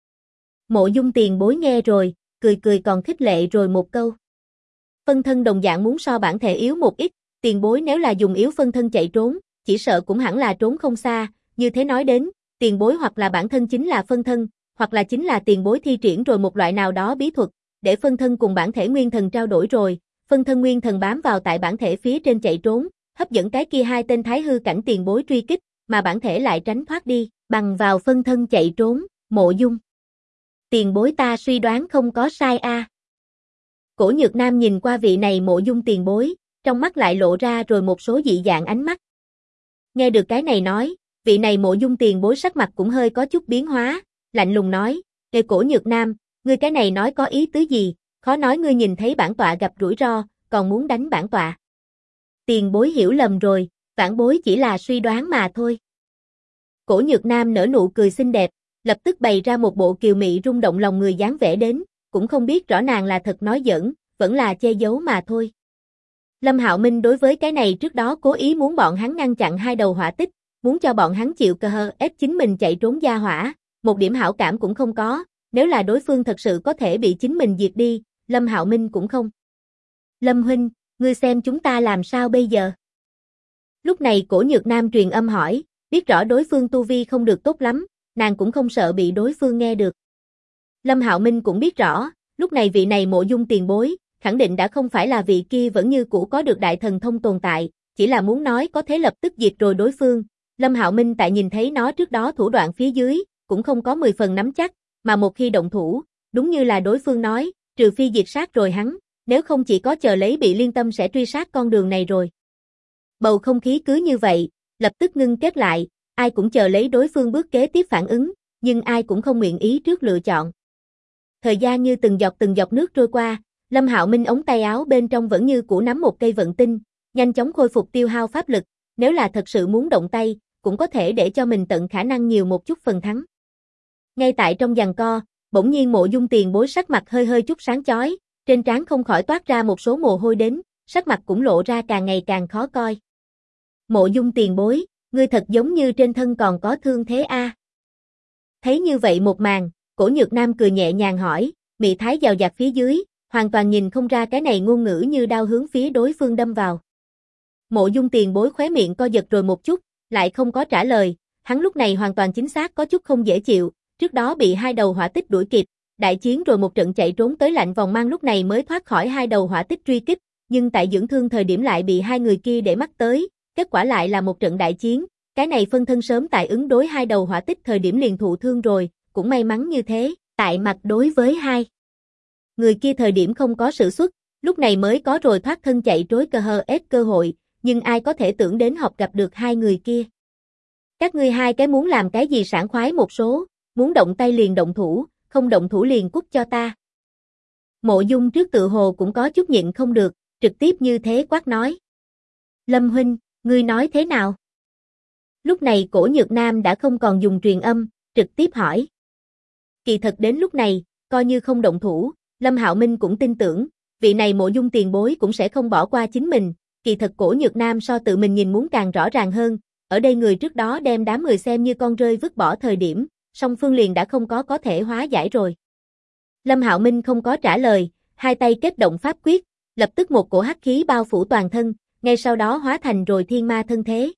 A: Mộ Dung tiền bối nghe rồi, cười cười còn khích lệ rồi một câu. Phân thân đồng dạng muốn so bản thể yếu một ít, tiền bối nếu là dùng yếu phân thân chạy trốn, chỉ sợ cũng hẳn là trốn không xa, như thế nói đến, tiền bối hoặc là bản thân chính là phân thân, hoặc là chính là tiền bối thi triển rồi một loại nào đó bí thuật, để phân thân cùng bản thể nguyên thần trao đổi rồi, phân thân nguyên thần bám vào tại bản thể phía trên chạy trốn, hấp dẫn cái kia hai tên thái hư cảnh tiền bối truy kích, mà bản thể lại tránh thoát đi, bằng vào phân thân chạy trốn, Mộ Dung. Tiền bối ta suy đoán không có sai a. Cổ Nhược Nam nhìn qua vị này Mộ Dung tiền bối, trong mắt lại lộ ra rồi một số dị dạng ánh mắt. Nghe được cái này nói, vị này Mộ Dung tiền bối sắc mặt cũng hơi có chút biến hóa, lạnh lùng nói, "Ê Cổ Nhược Nam, ngươi cái này nói có ý tứ gì, khó nói ngươi nhìn thấy bản tọa gặp rủi ro, còn muốn đánh bản tọa." Tiền bối hiểu lầm rồi, vãn bối chỉ là suy đoán mà thôi. Cổ Nhược Nam nở nụ cười xinh đẹp, lập tức bày ra một bộ kiều mị rung động lòng người dáng vẻ đến, cũng không biết rõ nàng là thật nói giỡn, vẫn là che giấu mà thôi. Lâm Hạo Minh đối với cái này trước đó cố ý muốn bọn hắn ngăn chặn hai đầu hỏa tích, muốn cho bọn hắn chịu cơ hơ ép chính mình chạy trốn gia hỏa, một điểm hảo cảm cũng không có, nếu là đối phương thật sự có thể bị chính mình diệt đi, Lâm Hạo Minh cũng không. Lâm huynh, ngươi xem chúng ta làm sao bây giờ? Lúc này Cổ Nhược Nam truyền âm hỏi, biết rõ đối phương tu vi không được tốt lắm, nàng cũng không sợ bị đối phương nghe được. Lâm Hạo Minh cũng biết rõ, lúc này vị này Mộ Dung tiền bối, khẳng định đã không phải là vị kia vẫn như cũ có được đại thần thông tồn tại, chỉ là muốn nói có thể lập tức diệt rồi đối phương. Lâm Hạo Minh tại nhìn thấy nó trước đó thủ đoạn phía dưới, cũng không có 10 phần nắm chắc, mà một khi động thủ, đúng như là đối phương nói, trừ phi diệt sát rồi hắn, nếu không chỉ có chờ lấy bị liên tâm sẽ truy sát con đường này rồi. Bầu không khí cứ như vậy, lập tức ngưng kết lại, ai cũng chờ lấy đối phương bước kế tiếp phản ứng, nhưng ai cũng không nguyện ý trước lựa chọn. Thời gian như từng giọt nước trôi qua, Lâm Hạo Minh ống tay áo bên trong vẫn như cũ nắm một cây vận tinh, nhanh chóng khôi phục tiêu hao pháp lực, nếu là thật sự muốn động tay, cũng có thể để cho mình tận khả năng nhiều một chút phần thắng. Ngay tại trong giằng co, bỗng nhiên Mộ Dung tiền bối sắc mặt hơi hơi chút sáng chói, trên trán không khỏi toát ra một số mồ hôi đến, sắc mặt cũng lộ ra càng ngày càng khó coi. Mộ Dung tiền bối, ngươi thật giống như trên thân còn có thương thế a. Thấy như vậy một màn, Cổ Nhược Nam cười nhẹ nhàng hỏi, mị thái giàu dạt phía dưới, hoàn toàn nhìn không ra cái này ngôn ngữ như đao hướng phía đối phương đâm vào. Mộ Dung tiền bối khóe miệng co giật rồi một chút, lại không có trả lời, hắn lúc này hoàn toàn chính xác có chút không dễ chịu, trước đó bị hai đầu hỏa tích đuổi kịp, đại chiến rồi một trận chạy trốn tới lạnh vòng mang lúc này mới thoát khỏi hai đầu hỏa tích truy kích, nhưng tại dưỡng thương thời điểm lại bị hai người kia để mắt tới, kết quả lại là một trận đại chiến, cái này phân thân sớm tại ứng đối hai đầu hỏa tích thời điểm liền thụ thương rồi, cũng may mắn như thế, tại mặt đối với hai người kia thời điểm không có sử xuất, lúc này mới có rồi thoát thân chạy trối cơ hội, nhưng ai có thể tưởng đến học gặp được hai người kia. Các ngươi hai cái muốn làm cái gì sảng khoái một số, muốn động tay liền động thủ, không động thủ liền cút cho ta. Mộ Dung trước tự hồ cũng có chút nhịn không được, trực tiếp như thế quát nói. Lâm huynh, ngươi nói thế nào? Lúc này Cổ Nhược Nam đã không còn dùng truyền âm, trực tiếp hỏi. Kỳ thật đến lúc này, coi như không động thủ, Lâm Hạo Minh cũng tin tưởng, vị này Mộ Dung tiền bối cũng sẽ không bỏ qua chính mình, kỳ thật Cổ Nhược Nam so tự mình nhìn muốn càng rõ ràng hơn, ở đây người trước đó đem đám người xem như con rơi vứt bỏ thời điểm, song phương liền đã không có thể hóa giải rồi. Lâm Hạo Minh không có trả lời, hai tay kết động pháp quyết, lập tức một cổ hắc khí bao phủ toàn thân, ngay sau đó hóa thành rồi thiên ma thân thế.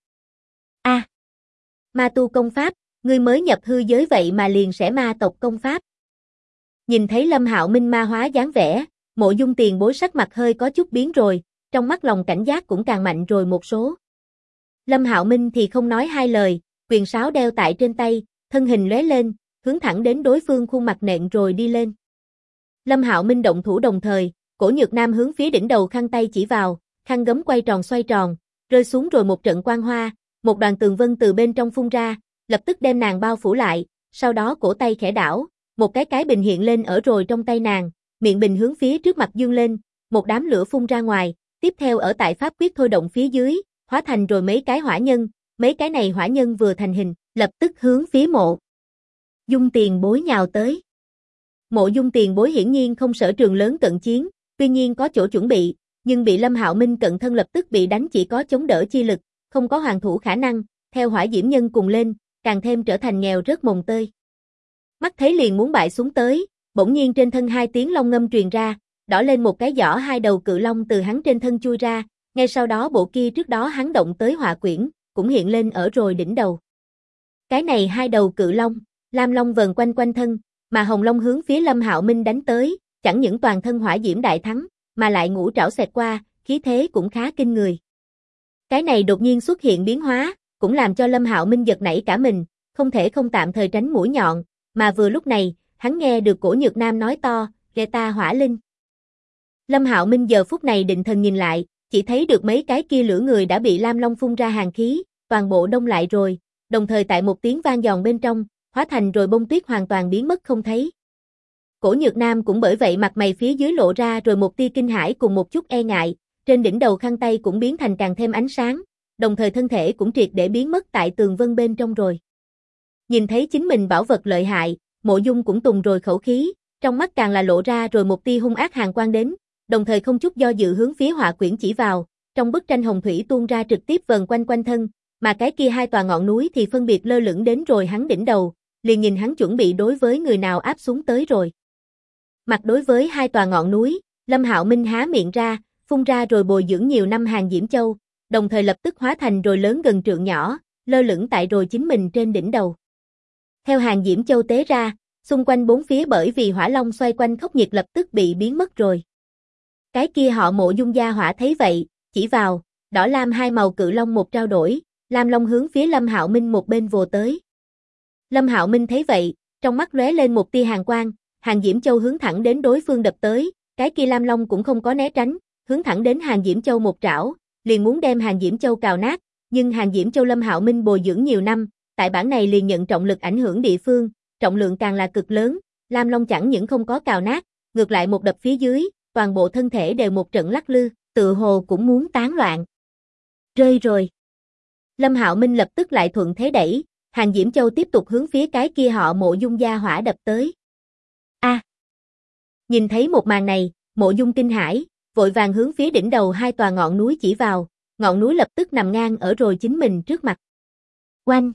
A: Ma tu công pháp, ngươi mới nhập hư giới vậy mà liền sẽ ma tộc công pháp. Nhìn thấy Lâm Hạo Minh ma hóa dáng vẻ, Mộ Dung tiền bối sắc mặt hơi có chút biến rồi, trong mắt lòng cảnh giác cũng càng mạnh rồi một số. Lâm Hạo Minh thì không nói hai lời, quyền sáo đeo tại trên tay, thân hình lóe lên, hướng thẳng đến đối phương khuôn mặt nện rồi đi lên. Lâm Hạo Minh động thủ đồng thời, Cổ Nhược Nam hướng phía đỉnh đầu khăn tay chỉ vào, khăn gấm quay tròn xoay tròn, rơi xuống rồi một trận quang hoa, một đoàn tường vân từ bên trong phun ra, lập tức đem nàng bao phủ lại, sau đó cổ tay khẽ đảo, một cái bình hiện lên ở rồi trong tay nàng, miệng bình hướng phía trước mặt dương lên, một đám lửa phun ra ngoài, tiếp theo ở tại pháp quyết thôi động phía dưới, hóa thành rồi mấy cái hỏa nhân, mấy cái này hỏa nhân vừa thành hình, lập tức hướng phía Mộ Dung tiền bối nhào tới. Mộ Dung tiền bối hiển nhiên không sở trường lớn cận chiến, tuy nhiên có chỗ chuẩn bị, nhưng bị Lâm Hạo Minh cận thân lập tức bị đánh chỉ có chống đỡ chi lực, không có hoàn thủ khả năng, theo hỏa diễm nhân cùng lên, càng thêm trở thành nghèo rớt mồng tơi. Mắt thấy liền muốn bại xuống tới, bỗng nhiên trên thân hai tiếng long ngâm truyền ra, đỏ lên một cái giỏ hai đầu cự long từ hắn trên thân chui ra, ngay sau đó bộ kia trước đó hắn động tới hỏa quyển, cũng hiện lên ở rồi đỉnh đầu. Cái này hai đầu cự long, lam long vần quanh quanh thân, mà hồng long hướng phía Lâm Hạo Minh đánh tới, chẳng những toàn thân hỏa diễm đại thắng, mà lại ngũ trảo xẹt qua, khí thế cũng khá kinh người. Cái này đột nhiên xuất hiện biến hóa, cũng làm cho Lâm Hạo Minh giật nảy cả mình, không thể không tạm thời tránh mũi nhọn, mà vừa lúc này, hắn nghe được Cổ Nhược Nam nói to, "Ghê ta hỏa linh." Lâm Hạo Minh giờ phút này định thần nhìn lại, chỉ thấy được mấy cái kia lửa người đã bị Lam Long phun ra hàn khí, toàn bộ đông lại rồi, đồng thời tại một tiếng vang giòn bên trong, hóa thành rồi bông tuyết hoàn toàn biến mất không thấy. Cổ Nhược Nam cũng bởi vậy mặt mày phía dưới lộ ra rồi một tia kinh hãi cùng một chút e ngại, trên đỉnh đầu khăn tay cũng biến thành càng thêm ánh sáng, đồng thời thân thể cũng triệt để biến mất tại tường vân bên trong rồi. Nhìn thấy chính mình bảo vật lợi hại, Mộ Dung cũng tùng rồi khẩu khí, trong mắt càng là lộ ra rồi một tia hung ác hàn quang đến, đồng thời không chút do dự hướng phía họa quyển chỉ vào, trong bức tranh hồng thủy tuôn ra trực tiếp vần quanh quanh thân, mà cái kia hai tòa ngọn núi thì phân biệt lơ lửng đến rồi hắn đỉnh đầu, liền nhìn hắn chuẩn bị đối với người nào áp xuống tới rồi. Mặt đối với hai tòa ngọn núi, Lâm Hạo Minh há miệng ra, phun ra rồi bồi dưỡng nhiều năm Hàng Diễm Châu, đồng thời lập tức hóa thành rồi lớn gần trượng nhỏ, lơ lửng tại rồi chính mình trên đỉnh đầu. Theo Hàng Diễm Châu tế ra, xung quanh bốn phía bởi vì hỏa long xoay quanh khốc nhiệt lập tức bị biến mất rồi. Cái kia họ Mộ Dung gia hỏa thấy vậy, chỉ vào, đỏ lam hai màu cự long một trao đổi, lam long hướng phía Lâm Hạo Minh một bên vồ tới. Lâm Hạo Minh thấy vậy, trong mắt lóe lên một tia hàn quang, Hàng Diễm Châu hướng thẳng đến đối phương đập tới, cái kia lam long cũng không có né tránh, hướng thẳng đến Hàng Diễm Châu một trảo, liền muốn đem Hàng Diễm Châu cào nát, nhưng Hàng Diễm Châu Lâm Hạo Minh bồi dưỡng nhiều năm, tại bản này liền nhận trọng lực ảnh hưởng địa phương, trọng lượng càng là cực lớn, lam long chẳng những không có cào nát, ngược lại một đập phía dưới, toàn bộ thân thể đều một trận lắc lư, tựa hồ cũng muốn tán loạn. Rơi rồi. Lâm Hạo Minh lập tức lại thuận thế đẩy, Hàng Diễm Châu tiếp tục hướng phía cái kia họ Mộ Dung gia hỏa đập tới. A! Nhìn thấy một màn này, Mộ Dung kinh hãi, vội vàng hướng phía đỉnh đầu hai tòa ngọn núi chỉ vào, ngọn núi lập tức nằm ngang ở rồi chính mình trước mặt. Oanh!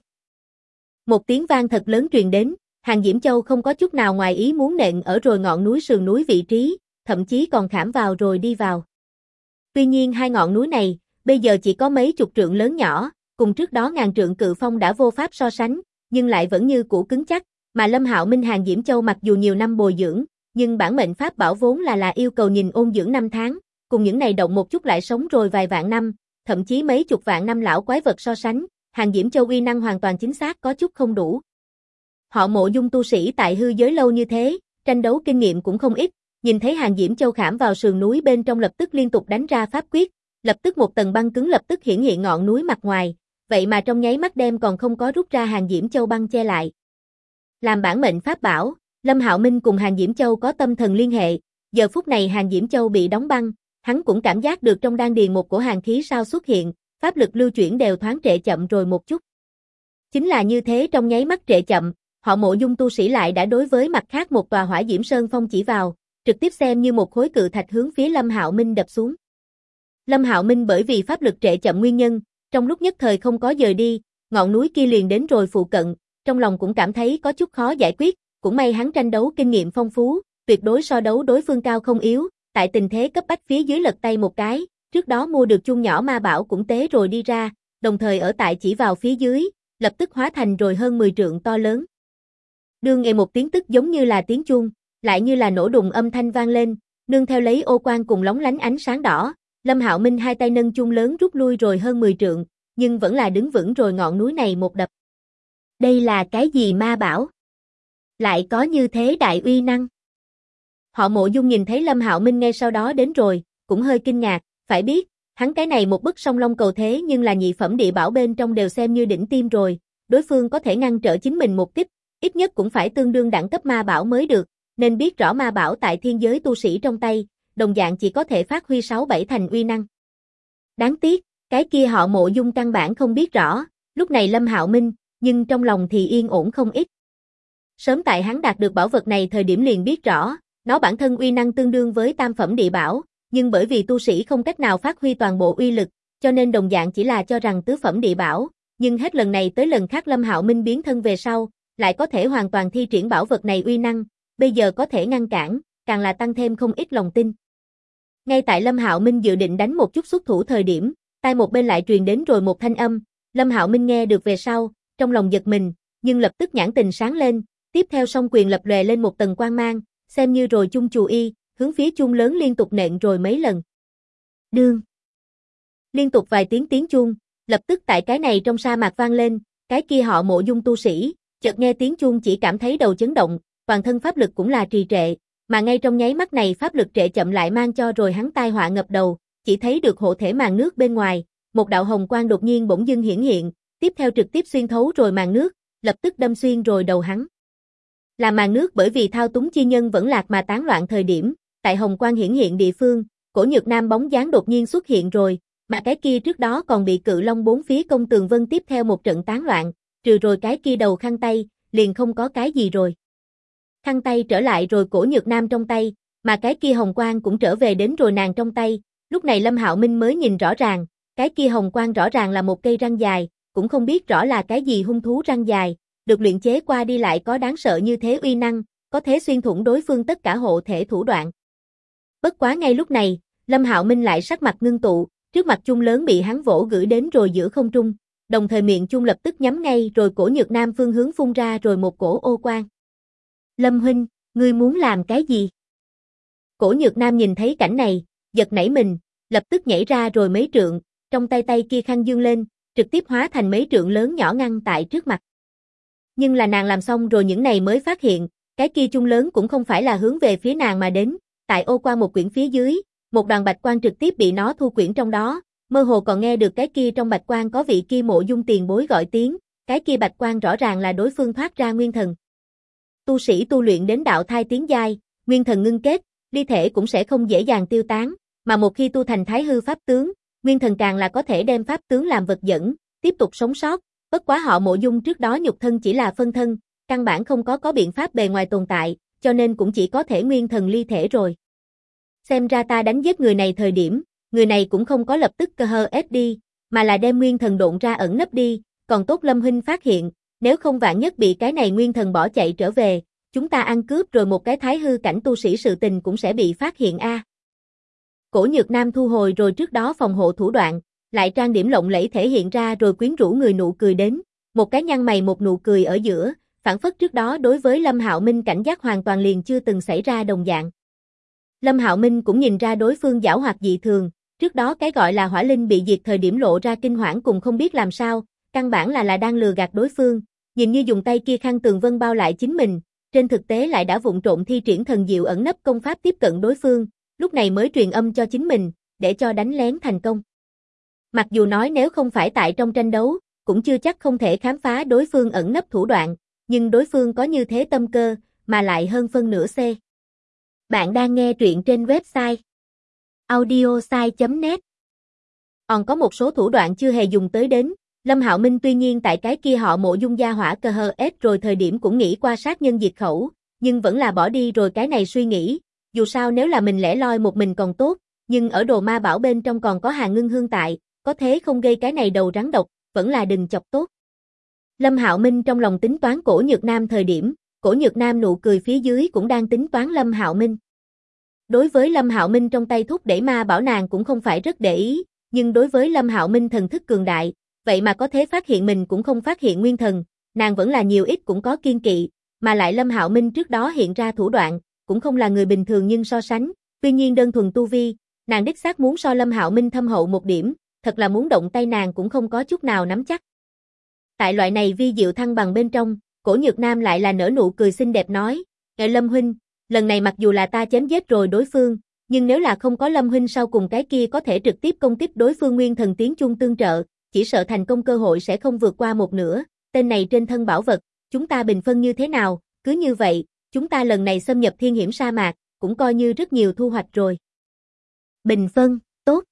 A: Một tiếng vang thật lớn truyền đến, Hàng Diễm Châu không có chút nào ngoài ý muốn nện ở rồi ngọn núi sườn núi vị trí, thậm chí còn khảm vào rồi đi vào. Tuy nhiên hai ngọn núi này, bây giờ chỉ có mấy chục trượng lớn nhỏ, cùng trước đó ngàn trượng cự phong đã vô pháp so sánh, nhưng lại vẫn như cũ cứng chắc, mà Lâm Hạo Minh Hàng Diễm Châu mặc dù nhiều năm bồi dưỡng, nhưng bản mệnh pháp bảo vốn là yêu cầu nhìn ôn dưỡng năm tháng, cùng những này động một chút lại sống rồi vài vạn năm, thậm chí mấy chục vạn năm lão quái vật so sánh, Hàng Diễm Châu uy năng hoàn toàn chính xác có chút không đủ. Họ Mộ Dung tu sĩ tại hư giới lâu như thế, tranh đấu kinh nghiệm cũng không ít, nhìn thấy Hàng Diễm Châu khảm vào sườn núi bên trong lập tức liên tục đánh ra pháp quyết, lập tức một tầng băng cứng lập tức hiển hiện ngọn núi mặt ngoài, vậy mà trong nháy mắt đem còn không có rút ra Hàng Diễm Châu băng che lại. Làm bản mệnh pháp bảo, Lâm Hạo Minh cùng Hàng Diễm Châu có tâm thần liên hệ, giờ phút này Hàng Diễm Châu bị đóng băng, hắn cũng cảm giác được trong đan điền một cổ hàn khí sao xuất hiện, pháp lực lưu chuyển đều thoáng trệ chậm rồi một chút. Chính là như thế trong nháy mắt trệ chậm, họ Mộ Dung tu sĩ lại đã đối với mặt khác một tòa Hỏa Diễm Sơn Phong chỉ vào, trực tiếp xem như một khối cự thạch hướng phía Lâm Hạo Minh đập xuống. Lâm Hạo Minh bởi vì pháp lực trệ chậm nguyên nhân, trong lúc nhất thời không có dời đi, ngọn núi kia liền đến rồi phụ cận, trong lòng cũng cảm thấy có chút khó giải quyết, cũng may hắn tranh đấu kinh nghiệm phong phú, tuyệt đối so đấu đối phương cao không yếu, tại tình thế cấp bách phía dưới lật tay một cái, trước đó mua được chung nhỏ ma bảo cũng tế rồi đi ra, đồng thời ở tại chỉ vào phía dưới, lập tức hóa thành rồi hơn 10 trượng to lớn. Đương nghe một tiếng tức giống như là tiếng chuông, lại như là nổ đùng âm thanh vang lên, nương theo lấy ô quang cùng lóng lánh ánh sáng đỏ, Lâm Hạo Minh hai tay nâng chuông lớn rút lui rồi hơn 10 trượng, nhưng vẫn là đứng vững rồi ngọn núi này một đập. Đây là cái gì ma bảo? Lại có như thế đại uy năng? Họ Mộ Dung nhìn thấy Lâm Hạo Minh ngay sau đó đến rồi, cũng hơi kinh ngạc, phải biết, hắn cái này một bức song long cầu thế nhưng là nhị phẩm địa bảo bên trong đều xem như đỉnh tiêm rồi, đối phương có thể ngăn trở chính mình một kích, ít nhất cũng phải tương đương đẳng cấp ma bảo mới được, nên biết rõ ma bảo tại thiên giới tu sĩ trong tay, đồng dạng chỉ có thể phát huy 6-7 thành uy năng. Đáng tiếc, cái kia họ Mộ Dung căn bản không biết rõ, lúc này Lâm Hạo Minh, nhưng trong lòng thì yên ổn không ít. Sớm tại hắn đạt được bảo vật này thời điểm liền biết rõ, nó bản thân uy năng tương đương với tam phẩm địa bảo, nhưng bởi vì tu sĩ không cách nào phát huy toàn bộ uy lực, cho nên đồng dạng chỉ là cho rằng tứ phẩm địa bảo, nhưng hết lần này tới lần khác Lâm Hạo Minh biến thân về sau, lại có thể hoàn toàn thi triển bảo vật này uy năng, bây giờ có thể ngăn cản, càng là tăng thêm không ít lòng tin. Ngay tại Lâm Hạo Minh dự định đánh một chút xuất thủ thời điểm, tai một bên lại truyền đến rồi một thanh âm, Lâm Hạo Minh nghe được về sau, trong lòng giật mình, nhưng lập tức nhãn tình sáng lên, tiếp theo song quyền lập lòe lên một tầng quang mang, xem như rồi chung chù y, hướng phía chuông lớn liên tục nện rồi mấy lần. Đương. Liên tục vài tiếng tiếng chuông, lập tức tại cái này trong sa mạc vang lên, cái kia họ Mộ Dung tu sĩ, chợt nghe tiếng chuông chỉ cảm thấy đầu chấn động, toàn thân pháp lực cũng là trì trệ, mà ngay trong nháy mắt này pháp lực trệ chậm lại mang cho rồi hắn tai họa ngập đầu, chỉ thấy được hộ thể màn nước bên ngoài, một đạo hồng quang đột nhiên bỗng dưng hiển hiện, tiếp theo trực tiếp xuyên thấu rồi màn nước, lập tức đâm xuyên rồi đầu hắn. Là màn nước bởi vì thao túng chi nhân vẫn lạc mà tán loạn thời điểm, tại hồng quang hiển hiện địa phương, Cổ Nhược Nam bóng dáng đột nhiên xuất hiện rồi, mà cái kia trước đó còn bị cự long bốn phía công tường vân tiếp theo một trận tán loạn, trừ rồi cái kia đầu khăn tay, liền không có cái gì rồi. Khăn tay trở lại rồi cổ Nhược Nam trong tay, mà cái kia hồng quang cũng trở về đến rồi nàng trong tay, lúc này Lâm Hạo Minh mới nhìn rõ ràng, cái kia hồng quang rõ ràng là một cây răng dài, cũng không biết rõ là cái gì hung thú răng dài, được luyện chế qua đi lại có đáng sợ như thế uy năng, có thể xuyên thủng đối phương tất cả hộ thể thủ đoạn. Bất quá ngay lúc này, Lâm Hạo Minh lại sắc mặt ngưng tụ, trước mặt chung lớn bị hắn vỗ gửi đến rồi giữa không trung, đồng thời miệng chung lập tức nhắm ngay rồi cổ Nhược Nam phương hướng phun ra rồi một cổ ô quang. Lâm huynh, ngươi muốn làm cái gì? Cổ Nhược Nam nhìn thấy cảnh này, giật nảy mình, lập tức nhảy ra rồi mấy trượng, trong tay kia khăn dương lên, trực tiếp hóa thành mấy trượng lớn nhỏ ngăn tại trước mặt. Nhưng là nàng làm xong rồi những này mới phát hiện, cái kia chung lớn cũng không phải là hướng về phía nàng mà đến, tại ô quang một quyển phía dưới, một đoàn bạch quang trực tiếp bị nó thu quyển trong đó, mơ hồ còn nghe được cái kia trong bạch quang có vị kia Mộ Dung tiền bối gọi tiếng, cái kia bạch quang rõ ràng là đối phương thoát ra nguyên thần. Tu sĩ tu luyện đến đạo thai tiến giai, nguyên thần ngưng kết, ly thể cũng sẽ không dễ dàng tiêu tán, mà một khi tu thành thái hư pháp tướng, nguyên thần càng là có thể đem pháp tướng làm vật dẫn, tiếp tục sống sót, bất quá họ Mộ Dung trước đó nhục thân chỉ là phân thân, căn bản không có biện pháp bề ngoài tồn tại, cho nên cũng chỉ có thể nguyên thần ly thể rồi. Xem ra ta đánh giết người này thời điểm, người này cũng không có lập tức cơ hơ ép đi, mà là đem nguyên thần độn ra ẩn nấp đi, còn tốt Lâm huynh phát hiện, nếu không vạn nhất bị cái này nguyên thần bỏ chạy trở về, chúng ta ăn cướp rồi một cái thái hư cảnh tu sĩ sự tình cũng sẽ bị phát hiện a. Cổ Nhược Nam thu hồi rồi trước đó phòng hộ thủ đoạn, lại trang điểm lộng lẫy thể hiện ra rồi quyến rũ người nụ cười đến, một cái nhăn mày một nụ cười ở giữa, phản phất trước đó đối với Lâm Hạo Minh cảnh giác hoàn toàn liền chưa từng xảy ra đồng dạng. Lâm Hạo Minh cũng nhìn ra đối phương giảo hoạt dị thường, trước đó cái gọi là hỏa linh bị diệt thời điểm lộ ra kinh hoảng cùng không biết làm sao, căn bản là đang lừa gạt đối phương, nhìn như dùng tay kia khăn tường vân bao lại chính mình, trên thực tế lại đã vụng trộn thi triển thần diệu ẩn nấp công pháp tiếp cận đối phương, lúc này mới truyền âm cho chính mình, để cho đánh lén thành công. Mặc dù nói nếu không phải tại trong tranh đấu, cũng chưa chắc không thể khám phá đối phương ẩn nấp thủ đoạn, nhưng đối phương có như thế tâm cơ, mà lại hơn phân nửa C. Bạn đang nghe truyện trên website audiosai.net. Còn có một số thủ đoạn chưa hề dùng tới đến, Lâm Hạo Minh tuy nhiên tại cái kia họ Mộ Dung gia hỏa cơ hơ S rồi thời điểm cũng nghĩ qua sát nhân diệt khẩu, nhưng vẫn là bỏ đi rồi cái này suy nghĩ, dù sao nếu là mình lẻ loi một mình còn tốt, nhưng ở Đồ Ma Bảo bên trong còn có Hàn Ngưng Hương tại, có thế không gây cái này đầu rắn độc, vẫn là đừng chọc tốt. Lâm Hạo Minh trong lòng tính toán cổ Nhược Nam thời điểm, cổ Nhược Nam nụ cười phía dưới cũng đang tính toán Lâm Hạo Minh. Đối với Lâm Hạo Minh trong tay thúc đẩy ma bảo nàng cũng không phải rất để ý, nhưng đối với Lâm Hạo Minh thần thức cường đại, vậy mà có thể phát hiện mình cũng không phát hiện nguyên thần, nàng vẫn là nhiều ít cũng có kiên kỵ, mà lại Lâm Hạo Minh trước đó hiện ra thủ đoạn, cũng không là người bình thường nhưng so sánh, tuy nhiên đơn thuần tu vi, nàng đích xác muốn so Lâm Hạo Minh thâm hậu một điểm, thật là muốn động tay nàng cũng không có chút nào nắm chắc. Tại loại này vi diệu thăng bằng bên trong, cổ Nhược Nam lại là nở nụ cười xinh đẹp nói, Lâm huynh, lần này mặc dù là ta chém giết rồi đối phương, nhưng nếu là không có Lâm huynh sau cùng cái kia có thể trực tiếp công kích đối phương nguyên thần tiến chung tương trợ, chỉ sợ thành công cơ hội sẽ không vượt qua một nửa, tên này trên thân bảo vật, chúng ta bình phân như thế nào, cứ như vậy, chúng ta lần này xâm nhập thiên hiểm sa mạc, cũng coi như rất nhiều thu hoạch rồi. Bình phân, tốt.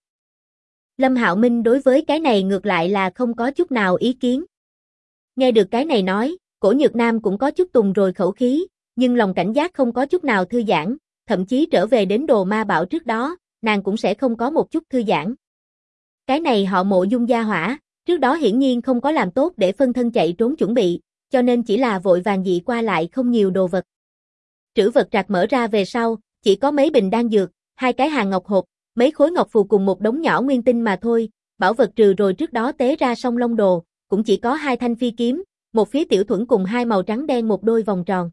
A: Lâm Hạo Minh đối với cái này ngược lại là không có chút nào ý kiến. Nghe được cái này nói, cổ Nhược Nam cũng có chút tùng rồi khẩu khí, nhưng lòng cảnh giác không có chút nào thư giãn, thậm chí trở về đến Đồ Ma Bảo trước đó, nàng cũng sẽ không có một chút thư giãn. Cái này họ Mộ Dung gia hỏa, trước đó hiển nhiên không có làm tốt để phân thân chạy trốn chuẩn bị, cho nên chỉ là vội vàng dị qua lại không nhiều đồ vật. Trữ vật trạc mở ra về sau, chỉ có mấy bình đan dược, 2 cái hàng ngọc hộp, mấy khối ngọc phù cùng một đống nhỏ nguyên tinh mà thôi, bảo vật trừ rồi trước đó tế ra song long đồ, cũng chỉ có 2 thanh phi kiếm, một phía tiểu thuẫn cùng 2 màu trắng đen một đôi vòng tròn.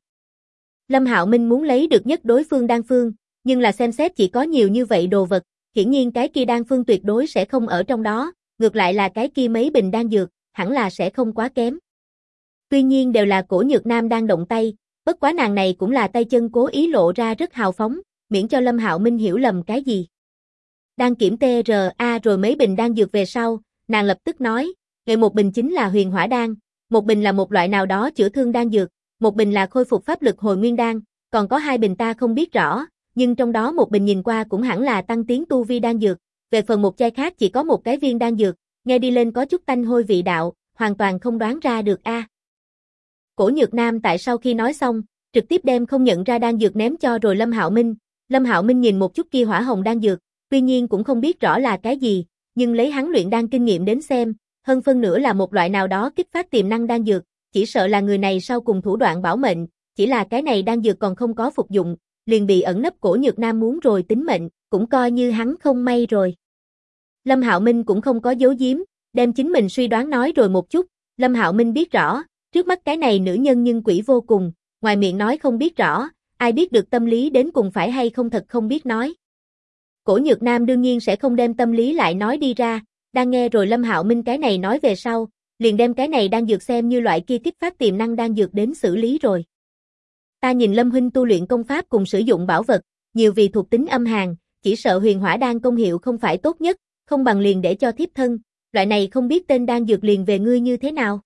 A: Lâm Hạo Minh muốn lấy được nhất đối phương đan phương, nhưng là xem xét chỉ có nhiều như vậy đồ vật, hiển nhiên cái kia đan phương tuyệt đối sẽ không ở trong đó, ngược lại là cái kia mấy bình đan dược, hẳn là sẽ không quá kém. Tuy nhiên đều là cổ Nhược Nam đang động tay, bất quá nàng này cũng là tay chân cố ý lộ ra rất hào phóng, miễn cho Lâm Hạo Minh hiểu lầm cái gì. Đang kiểm TRA rồi mấy bình đan dược về sau, nàng lập tức nói, một bình chính là huyền hỏa đan, một bình là một loại nào đó chữa thương đan dược, một bình là khôi phục pháp lực hồi nguyên đan, còn có 2 bình ta không biết rõ, nhưng trong đó một bình nhìn qua cũng hẳn là tăng tiến tu vi đan dược, về phần một chai khác chỉ có một cái viên đan dược, nghe đi lên có chút tanh hôi vị đạo, hoàn toàn không đoán ra được a. Cổ Nhược Nam tại sau khi nói xong, trực tiếp đem không nhận ra đan dược ném cho rồi Lâm Hạo Minh. Lâm Hạo Minh nhìn một chút kia hỏa hồng đan dược, tuy nhiên cũng không biết rõ là cái gì, nhưng lấy hắn luyện đan kinh nghiệm đến xem, hơn phân nửa là một loại nào đó kích phát tiềm năng đan dược, chỉ sợ là người này sau cùng thủ đoạn bảo mệnh, chỉ là cái này đan dược còn không có phục dụng, liền bị ẩn nấp Cổ Nhược Nam muốn rồi tính mệnh, cũng coi như hắn không may rồi. Lâm Hạo Minh cũng không có giấu giếm, đem chính mình suy đoán nói rồi một chút, Lâm Hạo Minh biết rõ, trước mắt cái này nữ nhân nhưng quỷ vô cùng, ngoài miệng nói không biết rõ, ai biết được tâm lý đến cùng phải hay không thật không biết nói. Cổ Nhược Nam đương nhiên sẽ không đem tâm lý lại nói đi ra, đang nghe rồi Lâm Hạo Minh cái này nói về sau, liền đem cái này đan dược xem như loại kia kích phát tiềm năng đan dược đến xử lý rồi. Ta nhìn Lâm huynh tu luyện công pháp cùng sử dụng bảo vật, nhiều vì thuộc tính âm hàn, chỉ sợ huyền hỏa đan công hiệu không phải tốt nhất, không bằng liền để cho thiếp thân, loại này không biết tên đan dược liền về ngươi như thế nào?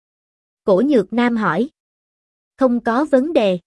A: Cổ Nhược Nam hỏi. Không có vấn đề.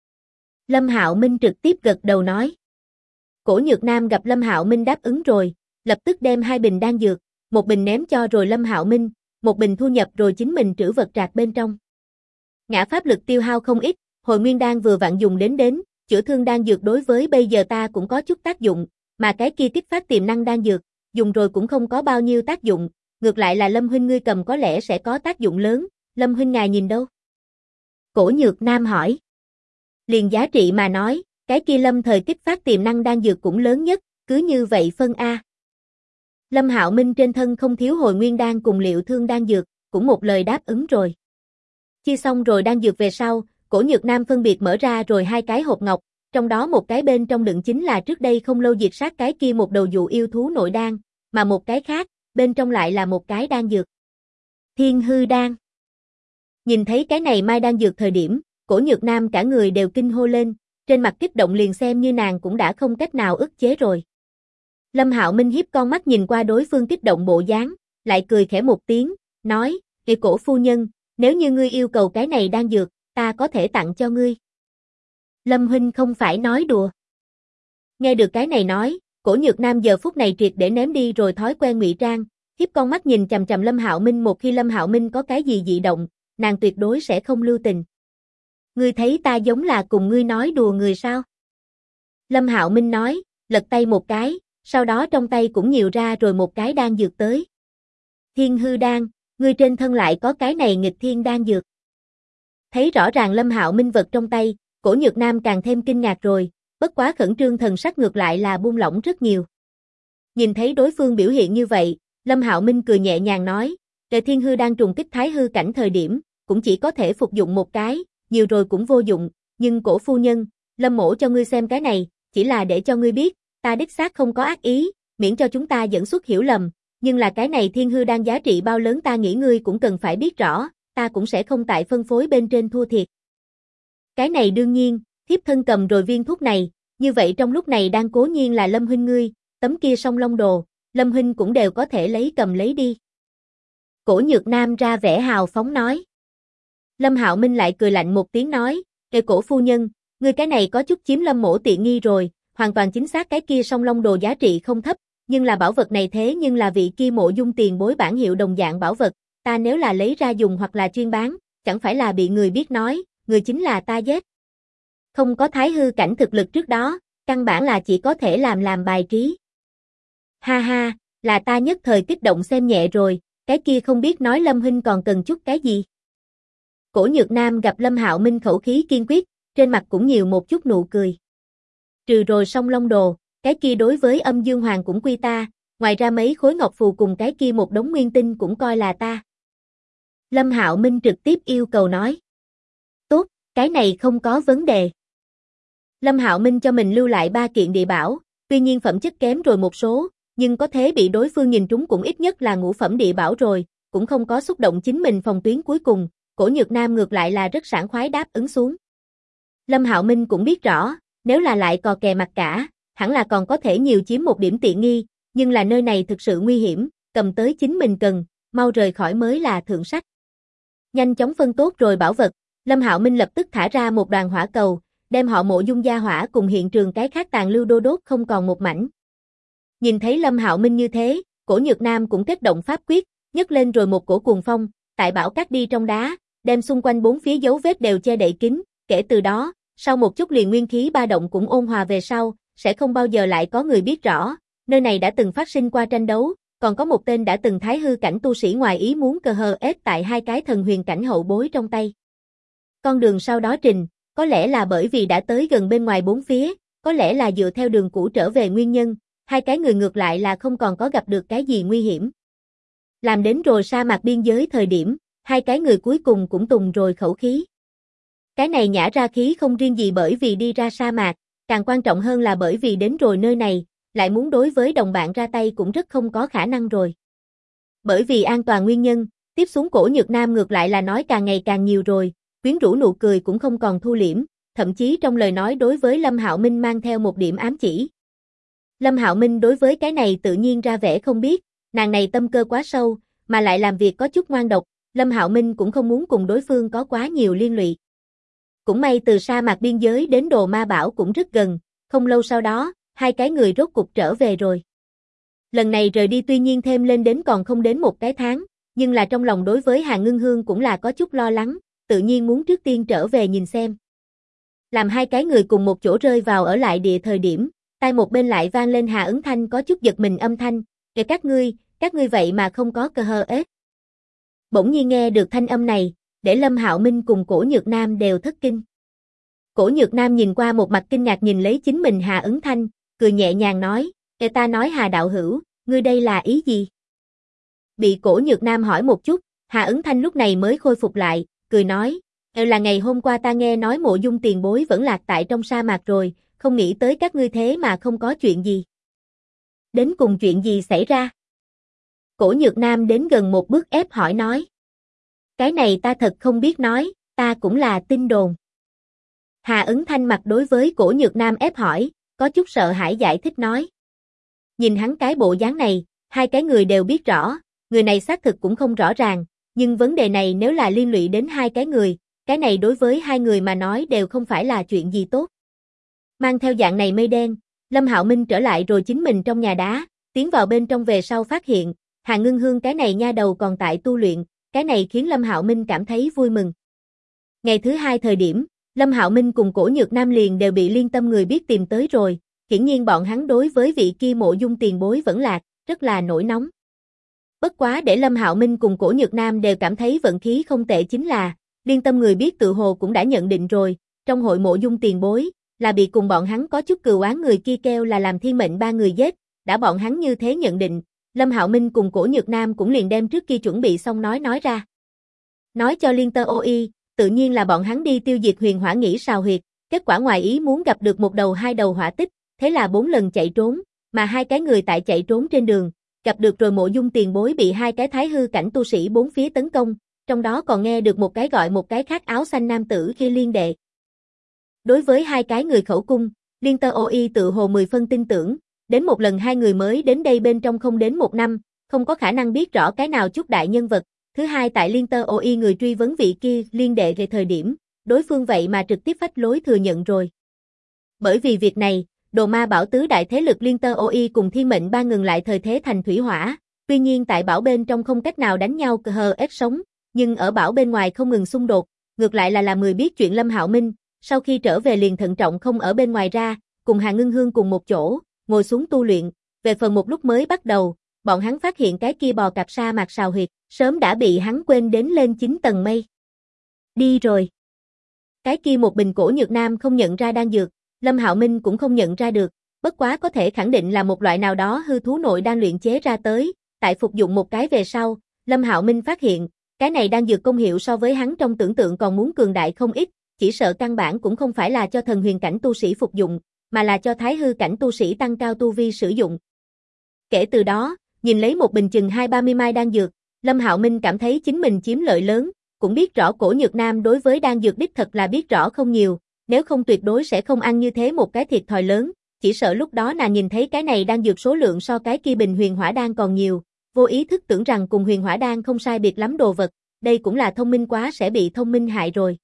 A: Lâm Hạo Minh trực tiếp gật đầu nói. Cổ Nhược Nam gặp Lâm Hạo Minh đáp ứng rồi, lập tức đem 2 bình đan dược, một bình ném cho rồi Lâm Hạo Minh, một bình thu nhập rồi chính mình trữ vật trạc bên trong. Ngã pháp lực tiêu hao không ít, hồi nguyên đan vừa vặn dùng đến, chữa thương đan dược đối với bây giờ ta cũng có chút tác dụng, mà cái kia kích phát tiềm năng đan dược, dùng rồi cũng không có bao nhiêu tác dụng, ngược lại là Lâm huynh ngươi cầm có lẽ sẽ có tác dụng lớn, Lâm huynh ngài nhìn đâu? Cổ Nhược Nam hỏi. Liền giá trị mà nói, cái kia lâm thời kích phát tiềm năng đan dược cũng lớn nhất, cứ như vậy phân A. Lâm Hạo Minh trên thân không thiếu hồi nguyên đan cùng liệu thương đan dược, cũng một lời đáp ứng rồi. Chia xong rồi đan dược về sau, Cổ Nhược Nam phân biệt mở ra rồi 2 cái hộp ngọc, trong đó một cái bên trong đựng chính là trước đây không lâu diệt sát cái kia một đầu dụ yêu thú nội đan, mà một cái khác, bên trong lại là một cái đan dược. Thiên hư đan. Nhìn thấy cái này mai đan dược thời điểm, Cổ Nhược Nam cả người đều kinh hô lên, trên mặt kích động liền xem như nàng cũng đã không cách nào ức chế rồi. Lâm Hạo Minh hiếp con mắt nhìn qua đối phương kích động bộ dáng, lại cười khẽ một tiếng, nói, "Kìa Cổ phu nhân, nếu như ngươi yêu cầu cái này đan dược, ta có thể tặng cho ngươi." Lâm huynh không phải nói đùa. Nghe được cái này nói, Cổ Nhược Nam giờ phút này triệt để ném đi rồi thói quen ngụy trang, hiếp con mắt nhìn chằm chằm Lâm Hạo Minh, một khi Lâm Hạo Minh có cái gì dị động, nàng tuyệt đối sẽ không lưu tình. Ngươi thấy ta giống là cùng ngươi nói đùa người sao? Lâm Hạo Minh nói, lật tay một cái, sau đó trong tay cũng nhiều ra rồi một cái đan dược tới. Thiên hư đan, ngươi trên thân lại có cái này nghịch thiên đan dược. Thấy rõ ràng Lâm Hạo Minh vật trong tay, Cổ Nhược Nam càng thêm kinh ngạc rồi, bất quá khẩn trương thần sắc ngược lại là buông lỏng rất nhiều. Nhìn thấy đối phương biểu hiện như vậy, Lâm Hạo Minh cười nhẹ nhàng nói, "Đệ thiên hư đang trùng kích thái hư cảnh thời điểm, cũng chỉ có thể phục dụng một cái, nhiều rồi cũng vô dụng, nhưng Cổ phu nhân, Lâm mỗ cho ngươi xem cái này, chỉ là để cho ngươi biết, ta đích xác không có ác ý, miễn cho chúng ta dẫn xuất hiểu lầm, nhưng là cái này thiên hư đang giá trị bao lớn ta nghĩ ngươi cũng cần phải biết rõ, ta cũng sẽ không tại phân phối bên trên thua thiệt." Cái này đương nhiên, thiếp thân cầm rồi viên thuốc này, như vậy trong lúc này đang cố nhiên là Lâm huynh ngươi, tấm kia song long đồ, Lâm huynh cũng đều có thể cầm lấy đi. Cổ Nhược Nam ra vẻ hào phóng nói. Lâm Hạo Minh lại cười lạnh một tiếng nói, "Kệ Cổ phu nhân, ngươi cái này có chút chiếm Lâm mỗ tiện nghi rồi, hoàn toàn chính xác cái kia song long đồ giá trị không thấp, nhưng là bảo vật này thế nhưng là vị kia Mộ Dung tiền bối bản hiệu đồng dạng bảo vật, ta nếu là lấy ra dùng hoặc là chuyên bán, chẳng phải là bị người biết nói, người chính là ta giết. Không có thái hư cảnh thực lực trước đó, căn bản là chỉ có thể làm bài trí." Ha ha, là ta nhất thời kích động xem nhẹ rồi, cái kia không biết nói Lâm huynh còn cần chút cái gì. Cổ Nhược Nam gặp Lâm Hạo Minh khẩu khí kiên quyết, trên mặt cũng nhiều một chút nụ cười. Trừ rồi song long đồ, cái kia đối với Âm Dương Hoàng cũng quy ta, ngoài ra mấy khối ngọc phù cùng cái kia một đống nguyên tinh cũng coi là ta. Lâm Hạo Minh trực tiếp yêu cầu nói. Tốt, cái này không có vấn đề. Lâm Hạo Minh cho mình lưu lại 3 kiện địa bảo, tuy nhiên phẩm chất kém rồi một số, nhưng có thế bị đối phương nhìn trúng cũng ít nhất là ngũ phẩm địa bảo rồi, cũng không có xúc động chính mình phòng tuyến cuối cùng, Cổ Nhược Nam ngược lại là rất sảng khoái đáp ứng xuống. Lâm Hạo Minh cũng biết rõ, nếu là lại cò kè mặt cả, hẳn là còn có thể nhiều chiếm một điểm tiện nghi, nhưng là nơi này thực sự nguy hiểm, cầm tới chính mình cần, mau rời khỏi mới là thượng sách. Nhanh chóng phân tốt rồi bảo vật, Lâm Hạo Minh lập tức thả ra một đoàn hỏa cầu, đem họ Mộ Dung gia hỏa cùng hiện trường cái khác tàn lưu đô đốt không còn một mảnh. Nhìn thấy Lâm Hạo Minh như thế, Cổ Nhược Nam cũng kết động pháp quyết, nhấc lên rồi một cổ cuồng phong, tại bảo cát đi trong đá, đem xung quanh bốn phía dấu vết đều che đậy kín, kể từ đó, sau một chút liền nguyên khí ba động cũng ôn hòa về sau, sẽ không bao giờ lại có người biết rõ, nơi này đã từng phát sinh qua tranh đấu, còn có một tên đã từng thái hư cảnh tu sĩ ngoài ý muốn cờ hờ ép tại hai cái thần huyền cảnh hậu bối trong tay. Con đường sau đó trình, có lẽ là bởi vì đã tới gần bên ngoài bốn phía, có lẽ là dựa theo đường cũ trở về nguyên nhân, hai cái người ngược lại là không còn có gặp được cái gì nguy hiểm. Làm đến rồi sa mạc biên giới thời điểm, hai cái người cuối cùng cũng tùng rồi khẩu khí. Cái này nhả ra khí không riêng gì bởi vì đi ra sa mạc, càng quan trọng hơn là bởi vì đến rồi nơi này, lại muốn đối với đồng bạn ra tay cũng rất không có khả năng rồi. Bởi vì an toàn nguyên nhân, tiếp xuống Cổ Nhược Nam ngược lại là nói càng ngày càng nhiều rồi, quyến rũ nụ cười cũng không còn thu liễm, thậm chí trong lời nói đối với Lâm Hạo Minh mang theo một điểm ám chỉ. Lâm Hạo Minh đối với cái này tự nhiên ra vẻ không biết, nàng này tâm cơ quá sâu, mà lại làm việc có chút ngoan độc, Lâm Hạo Minh cũng không muốn cùng đối phương có quá nhiều liên lụy. Cũng may từ sa mạc biên giới đến Đồ Ma Bảo cũng rất gần, không lâu sau đó, hai cái người rốt cục trở về rồi. Lần này rời đi tuy nhiên thêm lên đến còn không đến một cái tháng, nhưng là trong lòng đối với Hà Ngưng Hương cũng là có chút lo lắng, tự nhiên muốn trước tiên trở về nhìn xem. Làm hai cái người cùng một chỗ rơi vào ở lại địa thời điểm, tai một bên lại vang lên Hà Ứng Thanh có chút giật mình âm thanh, kể các ngươi vậy mà không có cơ hờ ết. Bỗng nhiên nghe được thanh âm này, để Lâm Hạo Minh cùng Cổ Nhược Nam đều thất kinh. Cổ Nhược Nam nhìn qua một mặt kinh ngạc nhìn lấy chính mình Hà Ứng Thanh, cười nhẹ nhàng nói, ta nói Hà đạo hữu, ngươi đây là ý gì? Bị Cổ Nhược Nam hỏi một chút, Hà Ứng Thanh lúc này mới khôi phục lại, cười nói, là ngày hôm qua ta nghe nói Mộ Dung tiền bối vẫn lạc tại trong sa mạc rồi, không nghĩ tới các ngươi thế mà không có chuyện gì. Đến cùng chuyện gì xảy ra? Cổ Nhược Nam đến gần một bước ép hỏi nói. Cái này ta thật không biết nói, ta cũng là tin đồn. Hà Ứng Thanh mặt đối với Cổ Nhược Nam ép hỏi, có chút sợ hãi giải thích nói. Nhìn hắn cái bộ dáng này, hai cái người đều biết rõ, người này xác thực cũng không rõ ràng, nhưng vấn đề này nếu là liên lụy đến hai cái người, cái này đối với hai người mà nói đều không phải là chuyện gì tốt. Mang theo dạng này mây đen, Lâm Hạo Minh trở lại rồi chính mình trong nhà đá, tiến vào bên trong về sau phát hiện, Hà Ngưng Hương cái này nha đầu còn tại tu luyện, cái này khiến Lâm Hạo Minh cảm thấy vui mừng. Ngày thứ hai thời điểm, Lâm Hạo Minh cùng Cổ Nhược Nam liền đều bị Liên Tâm người biết tìm tới rồi, hiển nhiên bọn hắn đối với vị kia Mộ Dung tiền bối vẫn lạc, rất là nổi nóng. Bất quá để Lâm Hạo Minh cùng Cổ Nhược Nam đều cảm thấy vận khí không tệ chính là, Liên Tâm người biết tự hồ cũng đã nhận định rồi, trong hội Mộ Dung tiền bối, là bị cùng bọn hắn có chút cừu oán người kia kêu là làm thiên mệnh ba người giết, đã bọn hắn như thế nhận định, Lâm Hạo Minh cùng Cổ Nhược Nam cũng liền đem trước kia chuẩn bị xong nói ra. Nói cho Liên Tơ OI, tự nhiên là bọn hắn đi tiêu diệt Huyền Hỏa Nghĩ Sào Huyệt, kết quả ngoài ý muốn gặp được một đầu hai đầu hỏa tích, thế là 4 lần chạy trốn, mà hai cái người tại chạy trốn trên đường, gặp được rồi Mộ Dung tiền bối bị hai cái thái hư cảnh tu sĩ bốn phía tấn công, trong đó còn nghe được một cái gọi một cái khác áo xanh nam tử kia liên đệ. Đối với hai cái người khẩu cung, Liên Tơ OI tự hồ 10 phân tin tưởng, đến một lần hai người mới đến đây bên trong không đến một năm, không có khả năng biết rõ cái nào chút đại nhân vật. Thứ hai tại Liên Tơ OI người truy vấn vị kia liên đệ về thời điểm, đối phương vậy mà trực tiếp phách lối thừa nhận rồi. Bởi vì việc này, Đồ Ma Bảo tứ đại thế lực Liên Tơ OI cùng Thiên Mệnh ba ngừng lại thời thế thành thủy hỏa, tuy nhiên tại bảo bên trong không cách nào đánh nhau hờ ép sống, nhưng ở bảo bên ngoài không ngừng xung đột, ngược lại là người biết chuyện Lâm Hạo Minh, sau khi trở về liền thận trọng không ở bên ngoài ra, cùng Hà Ngưng Hương cùng một chỗ, ngồi xuống tu luyện, về phần một lúc mới bắt đầu, bọn hắn phát hiện cái kia bò cạp sa mạc sào huyệt, sớm đã bị hắn quên đến lên 9 tầng mây. Đi rồi. Cái kia một bình Cổ Nhược Nam không nhận ra đan dược, Lâm Hạo Minh cũng không nhận ra được, bất quá có thể khẳng định là một loại nào đó hư thú nội đan luyện chế ra tới, tại phục dụng một cái về sau, Lâm Hạo Minh phát hiện, cái này đan dược công hiệu so với hắn trong tưởng tượng còn muốn cường đại không ít, chỉ sợ căn bản cũng không phải là cho thần huyền cảnh tu sĩ phục dụng, mà là cho thái hư cảnh tu sĩ tăng cao tu vi sử dụng. Kể từ đó, nhìn lấy một bình chừng 2-30 mai đan dược, Lâm Hạo Minh cảm thấy chính mình chiếm lợi lớn, cũng biết rõ Cổ Nhược Nam đối với đan dược đích thật là biết rõ không nhiều, nếu không tuyệt đối sẽ không ăn như thế một cái thiệt thòi lớn, chỉ sợ lúc đó nàng nhìn thấy cái này đan dược số lượng so cái kia bình huyền hỏa đan còn nhiều, vô ý thức tưởng rằng cùng huyền hỏa đan không sai biệt lắm đồ vật, đây cũng là thông minh quá sẽ bị thông minh hại rồi.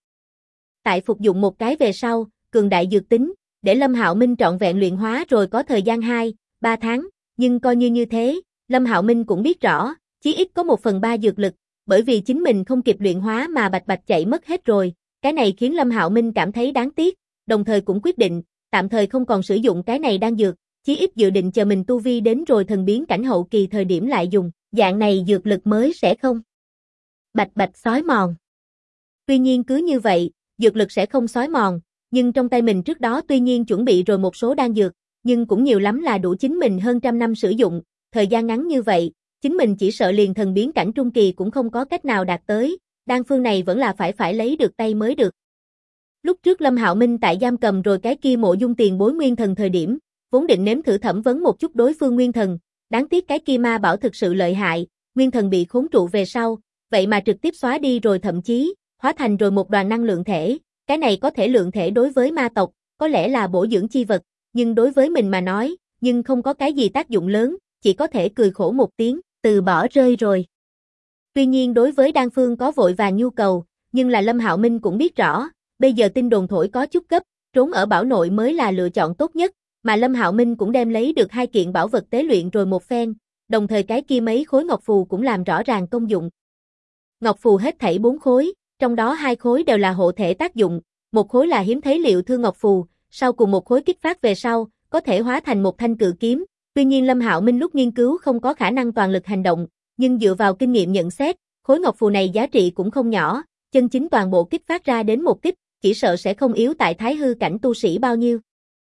A: Tại phục dụng một cái về sau, cường đại dược tính, để Lâm Hạo Minh trọn vẹn luyện hóa rồi có thời gian 2-3 tháng, nhưng coi như thế, Lâm Hạo Minh cũng biết rõ, chí ít có 1/3 dược lực, bởi vì chính mình không kịp luyện hóa mà bạch bạch chạy mất hết rồi, cái này khiến Lâm Hạo Minh cảm thấy đáng tiếc, đồng thời cũng quyết định, tạm thời không còn sử dụng cái này đan dược, chí ít dự định chờ mình tu vi đến rồi thần biến cảnh hậu kỳ thời điểm lại dùng, dạng này dược lực mới sẽ không bạch bạch xói mòn. Tuy nhiên cứ như vậy, dược lực sẽ không xói mòn, nhưng trong tay mình trước đó tuy nhiên chuẩn bị rồi một số đan dược, nhưng cũng nhiều lắm là đủ chính mình hơn trăm năm sử dụng, thời gian ngắn như vậy, chính mình chỉ sợ liền thần biến cảnh trung kỳ cũng không có cách nào đạt tới, đan phương này vẫn là phải lấy được tay mới được. Lúc trước Lâm Hạo Minh tại giam cầm rồi cái kia Mộ Dung tiền bối nguyên thần thời điểm, vốn định nếm thử thẩm vấn một chút đối phương nguyên thần, đáng tiếc cái kia ma bảo thực sự lợi hại, nguyên thần bị khốn trụ về sau, vậy mà trực tiếp xóa đi rồi thậm chí, hóa thành rồi một đoàn năng lượng thể, cái này có thể lượng thể đối với ma tộc, có lẽ là bổ dưỡng chi vật, nhưng đối với mình mà nói, nhưng không có cái gì tác dụng lớn, chỉ có thể cười khổ một tiếng, từ bỏ rơi rồi. Tuy nhiên đối với đan phương có vội vàng nhu cầu, nhưng là Lâm Hạo Minh cũng biết rõ, bây giờ tin đồn thổi có chút gấp, trốn ở bảo nội mới là lựa chọn tốt nhất, mà Lâm Hạo Minh cũng đem lấy được 2 kiện bảo vật tế luyện rồi một phen, đồng thời cái kia mấy khối ngọc phù cũng làm rõ ràng công dụng. Ngọc phù hết thảy 4 khối, trong đó 2 khối đều là hộ thể tác dụng, một khối là hiếm thấy liệu thương ngọc phù, sau cùng một khối kích phát về sau, có thể hóa thành một thanh cự kiếm. Tuy nhiên Lâm Hạo Minh lúc nghiên cứu không có khả năng toàn lực hành động, nhưng dựa vào kinh nghiệm nhận xét, khối ngọc phù này giá trị cũng không nhỏ, chân chính toàn bộ kích phát ra đến một kích, chỉ sợ sẽ không yếu tại thái hư cảnh tu sĩ bao nhiêu.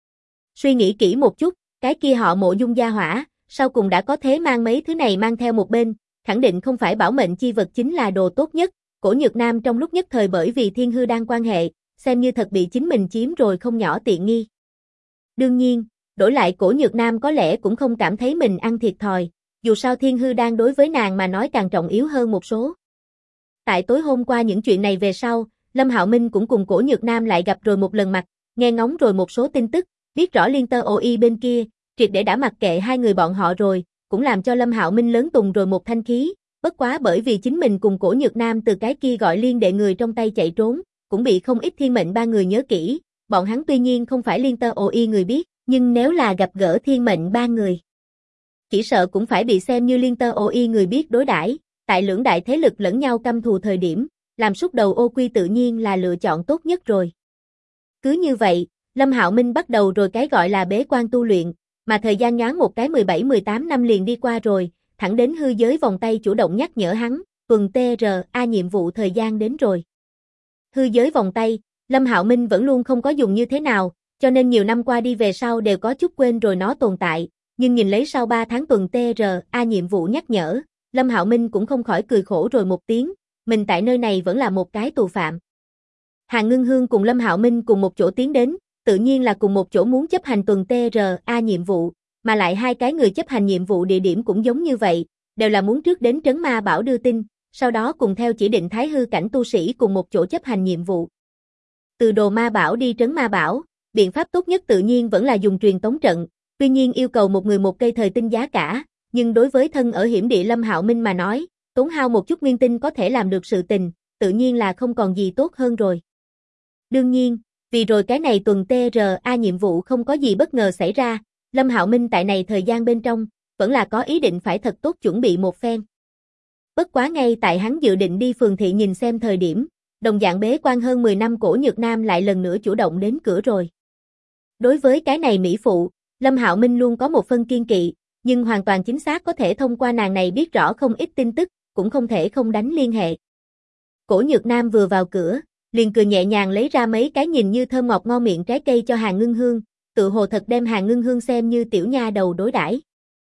A: Suy nghĩ kỹ một chút, cái kia họ Mộ Dung gia hỏa, sau cùng đã có thế mang mấy thứ này mang theo một bên, khẳng định không phải bảo mệnh chi vật chính là đồ tốt nhất. Cổ Nhược Nam trong lúc nhất thời bởi vì thiên hư đan quan hệ, xem như thật bị chính mình chiếm rồi không nhỏ tiện nghi. Đương nhiên, đổi lại Cổ Nhược Nam có lẽ cũng không cảm thấy mình ăn thiệt thòi, dù sao thiên hư đan đối với nàng mà nói càng trọng yếu hơn một số. Tại tối hôm qua những chuyện này về sau, Lâm Hạo Minh cũng cùng Cổ Nhược Nam lại gặp rồi một lần mặt, nghe ngóng rồi một số tin tức, biết rõ Liên Tơ OI bên kia, triệt để đã mặc kệ hai người bọn họ rồi, cũng làm cho Lâm Hạo Minh lớn tùng rồi một thanh khí, bất quá bởi vì chính mình cùng Cổ Nhược Nam từ cái kia gọi liên đệ người trong tay chạy trốn, cũng bị không ít thiên mệnh ba người nhớ kỹ, bọn hắn tuy nhiên không phải Liên Tơ OI người biết, nhưng nếu là gặp gỡ thiên mệnh ba người, chỉ sợ cũng phải bị xem như Liên Tơ OI người biết đối đãi. Tại lưỡng đại thế lực lẫn nhau căm thù thời điểm, làm súc đầu ô quy tự nhiên là lựa chọn tốt nhất rồi. Cứ như vậy, Lâm Hạo Minh bắt đầu rồi cái gọi là bế quan tu luyện, mà thời gian nhoáng một cái 17-18 năm liền đi qua rồi, thẳng đến hư giới vòng tay chủ động nhắc nhở hắn, tuần TRA nhiệm vụ thời gian đến rồi. Hư giới vòng tay, Lâm Hạo Minh vẫn luôn không có dùng như thế nào, cho nên nhiều năm qua đi về sau đều có chút quên rồi nó tồn tại, nhưng nhìn lấy sau 3 tháng tuần TRA nhiệm vụ nhắc nhở, Lâm Hạo Minh cũng không khỏi cười khổ rồi một tiếng, mình tại nơi này vẫn là một cái tù phạm. Hàn Ngưng Hương cùng Lâm Hạo Minh cùng một chỗ tiến đến, tự nhiên là cùng một chỗ muốn chấp hành tuần TRA nhiệm vụ, mà lại hai cái người chấp hành nhiệm vụ địa điểm cũng giống như vậy, đều là muốn trước đến Trấn Ma Bảo đưa tin, sau đó cùng theo chỉ định thái hư cảnh tu sĩ cùng một chỗ chấp hành nhiệm vụ. Từ Đồ Ma Bảo đi Trấn Ma Bảo, biện pháp tốt nhất tự nhiên vẫn là dùng truyền tống trận, tuy nhiên yêu cầu một người một cây thời tinh giá cả, nhưng đối với thân ở hiểm địa Lâm Hạo Minh mà nói, tốn hao một chút nguyên tinh có thể làm được sự tình, tự nhiên là không còn gì tốt hơn rồi. Đương nhiên, vì rồi cái này tuần TRA nhiệm vụ không có gì bất ngờ xảy ra, Lâm Hạo Minh tại này thời gian bên trong, vẫn là có ý định phải thật tốt chuẩn bị một phen. Bất quá ngay tại hắn dự định đi phường thị nhìn xem thời điểm, đồng dạng bế quan hơn 10 năm Cổ Nhược Nam lại lần nữa chủ động đến cửa rồi. Đối với cái này mỹ phụ, Lâm Hạo Minh luôn có một phân kiên kỵ, nhưng hoàn toàn chính xác có thể thông qua nàng này biết rõ không ít tin tức, cũng không thể không đánh liên hệ. Cổ Nhược Nam vừa vào cửa, liền cười nhẹ nhàng lấy ra mấy cái nhìn như thơm ngọt ngon miệng trái cây cho Hàn Ngưng Hương, tự hồ thật đem Hàn Ngưng Hương xem như tiểu nha đầu đối đãi.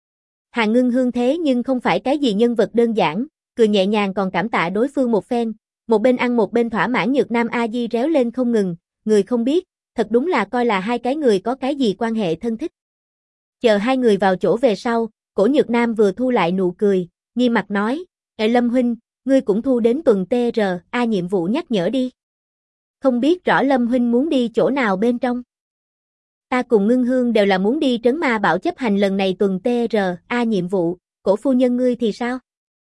A: Hàn Ngưng Hương thế nhưng không phải cái gì nhân vật đơn giản, cười nhẹ nhàng còn cảm tạ đối phương một phen, một bên ăn một bên thỏa mãn Nhược Nam a di réo lên không ngừng, người không biết, thật đúng là coi là hai cái người có cái gì quan hệ thân thích. Chờ hai người vào chỗ về sau, Cổ Nhược Nam vừa thu lại nụ cười, nghi mặt nói, Lâm huynh, ngươi cũng thu đến tuần TRA nhiệm vụ nhắc nhở đi. Không biết rõ Lâm huynh muốn đi chỗ nào bên trong. Ta cùng Ngưng Hương đều là muốn đi Trấn Ma Bảo chấp hành lần này tuần TRA nhiệm vụ, Cổ phu nhân ngươi thì sao?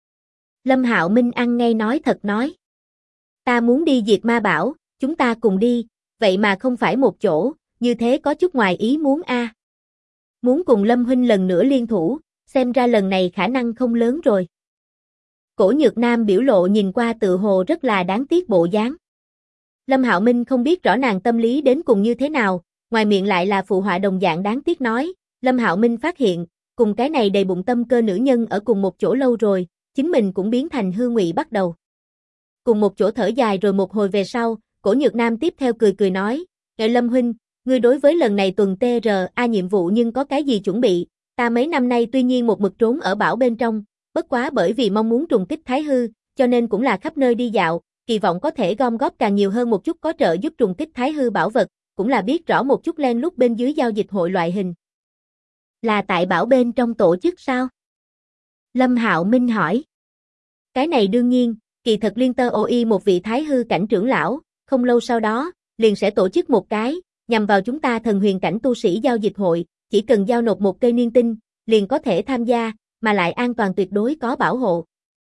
A: Lâm Hạo Minh ăn ngay nói thật nói. Ta muốn đi diệt Ma Bảo, chúng ta cùng đi, vậy mà không phải một chỗ, như thế có chút ngoài ý muốn a. Muốn cùng Lâm huynh lần nữa liên thủ, xem ra lần này khả năng không lớn rồi. Cổ Nhược Nam biểu lộ nhìn qua tự hồ rất là đáng tiếc bộ dáng. Lâm Hạo Minh không biết rõ nàng tâm lý đến cùng như thế nào, ngoài miệng lại là phụ họa đồng dạng đáng tiếc nói, Lâm Hạo Minh phát hiện, cùng cái này đầy bụng tâm cơ nữ nhân ở cùng một chỗ lâu rồi, chính mình cũng biến thành hư ngụy bắt đầu. Cùng một chỗ thở dài rồi một hồi về sau, Cổ Nhược Nam tiếp theo cười cười nói, Lâm huynh, ngươi đối với lần này tuần TRA nhiệm vụ nhưng có cái gì chuẩn bị, ta mấy năm nay tuy nhiên một mực trốn ở bảo bên trong, bất quá bởi vì mong muốn trùng kích Thái Hư, cho nên cũng là khắp nơi đi dạo, kỳ vọng có thể gom góp càng nhiều hơn một chút có trợ giúp trùng kích Thái Hư bảo vật, cũng là biết rõ một chút len lút bên dưới giao dịch hội loại hình. Là tại bảo bên trong tổ chức sao? Lâm Hạo Minh hỏi. Cái này đương nhiên, kỳ thật Liên Tơ OI một vị Thái Hư cảnh trưởng lão, không lâu sau đó, liền sẽ tổ chức một cái, nhằm vào chúng ta thần huyền cảnh tu sĩ giao dịch hội, chỉ cần giao nộp một cây niên tinh, liền có thể tham gia, mà lại an toàn tuyệt đối có bảo hộ.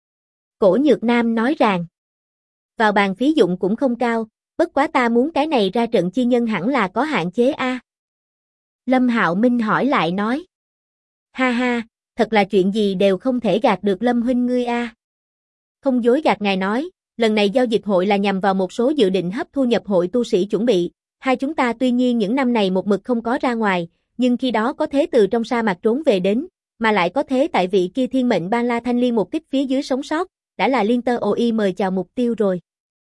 A: Cổ Nhược Nam nói rằng, vào bàn phí dụng cũng không cao, bất quá ta muốn cái này ra trận chi nhân hẳn là có hạn chế a. Lâm Hạo Minh hỏi lại nói, ha ha, thật là chuyện gì đều không thể gạt được Lâm huynh ngươi a. Không dối gạt ngài nói, lần này giao dịch hội là nhằm vào một số dự định hấp thu nhập hội tu sĩ chuẩn bị, hai chúng ta tuy nhiên những năm này một mực không có ra ngoài, nhưng khi đó có thế từ trong sa mạc trốn về đến, mà lại có thế tại vị kia thiên mệnh ban la thanh liên một kích phía dưới sống sót, đã là Liên Tơ OI mời chào mục tiêu rồi.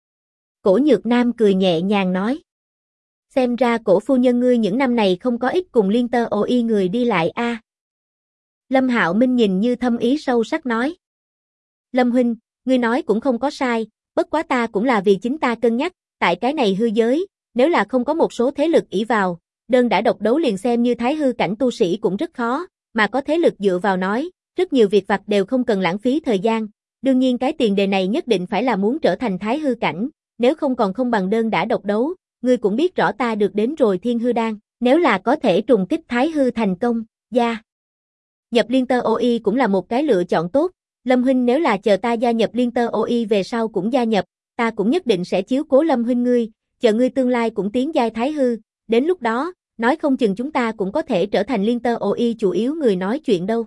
A: Cổ Nhược Nam cười nhẹ nhàng nói. Xem ra cổ phu nhân ngươi những năm này không có ít cùng Liên Tơ OI người đi lại a. Lâm Hạo Minh nhìn như thâm ý sâu sắc nói. Lâm huynh, ngươi nói cũng không có sai, bất quá ta cũng là vì chính ta cân nhắc, tại cái này hư giới, nếu là không có một số thế lực ỷ vào, đơn đã độc đấu liền xem như Thái Hư cảnh tu sĩ cũng rất khó, mà có thế lực dựa vào nói, rất nhiều việc vặt đều không cần lãng phí thời gian, đương nhiên cái tiền đề này nhất định phải là muốn trở thành Thái Hư cảnh, nếu không còn không bằng đơn đã độc đấu, ngươi cũng biết rõ ta được đến rồi Thiên Hư Đan, nếu là có thể trùng kích Thái Hư thành công, gia nhập Liên Tơ OI cũng là một cái lựa chọn tốt, Lâm huynh nếu là chờ ta gia nhập Liên Tơ OI về sau cũng gia nhập, ta cũng nhất định sẽ chiếu cố Lâm huynh ngươi, chờ ngươi tương lai cũng tiến giai Thái Hư, đến lúc đó, nói không chừng chúng ta cũng có thể trở thành Liên Tơ OI chủ yếu người nói chuyện đâu.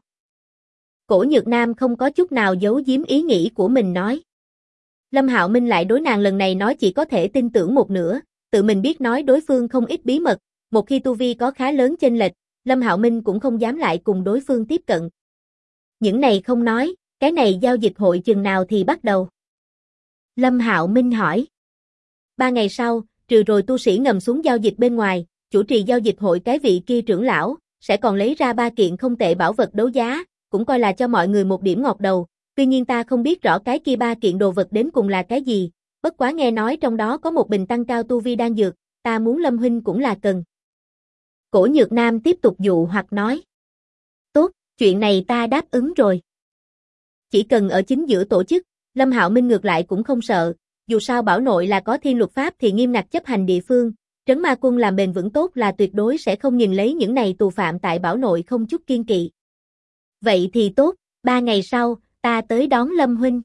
A: Cổ Nhược Nam không có chút nào giấu giếm ý nghĩ của mình nói. Lâm Hạo Minh lại đối nàng lần này nói chỉ có thể tin tưởng một nửa, tự mình biết nói đối phương không ít bí mật, một khi tu vi có khá lớn chênh lệch, Lâm Hạo Minh cũng không dám lại cùng đối phương tiếp cận. Những này không nói, cái này giao dịch hội chừng nào thì bắt đầu? Lâm Hạo Minh hỏi. 3 ngày sau, trừ rồi tu sĩ ngầm xuống giao dịch bên ngoài, chủ trì giao dịch hội cái vị kia trưởng lão, sẽ còn lấy ra 3 kiện không tệ bảo vật đấu giá, cũng coi là cho mọi người một điểm ngọt đầu, tuy nhiên ta không biết rõ cái kia 3 kiện đồ vật đến cùng là cái gì, bất quá nghe nói trong đó có một bình tăng cao tu vi đan dược, ta muốn Lâm huynh cũng là cần. Cổ Nhược Nam tiếp tục dụ hoặc nói. Tốt, chuyện này ta đáp ứng rồi. Chỉ cần ở chính giữa tổ chức, Lâm Hạo Minh ngược lại cũng không sợ, dù sao bảo nội là có thiên luật pháp thì nghiêm ngặt chấp hành địa phương, trấn ma quân làm bền vững tốt là tuyệt đối sẽ không nhìn lấy những này tù phạm tại bảo nội không chút kiên kỵ. Vậy thì tốt, 3 ngày sau, ta tới đón Lâm huynh.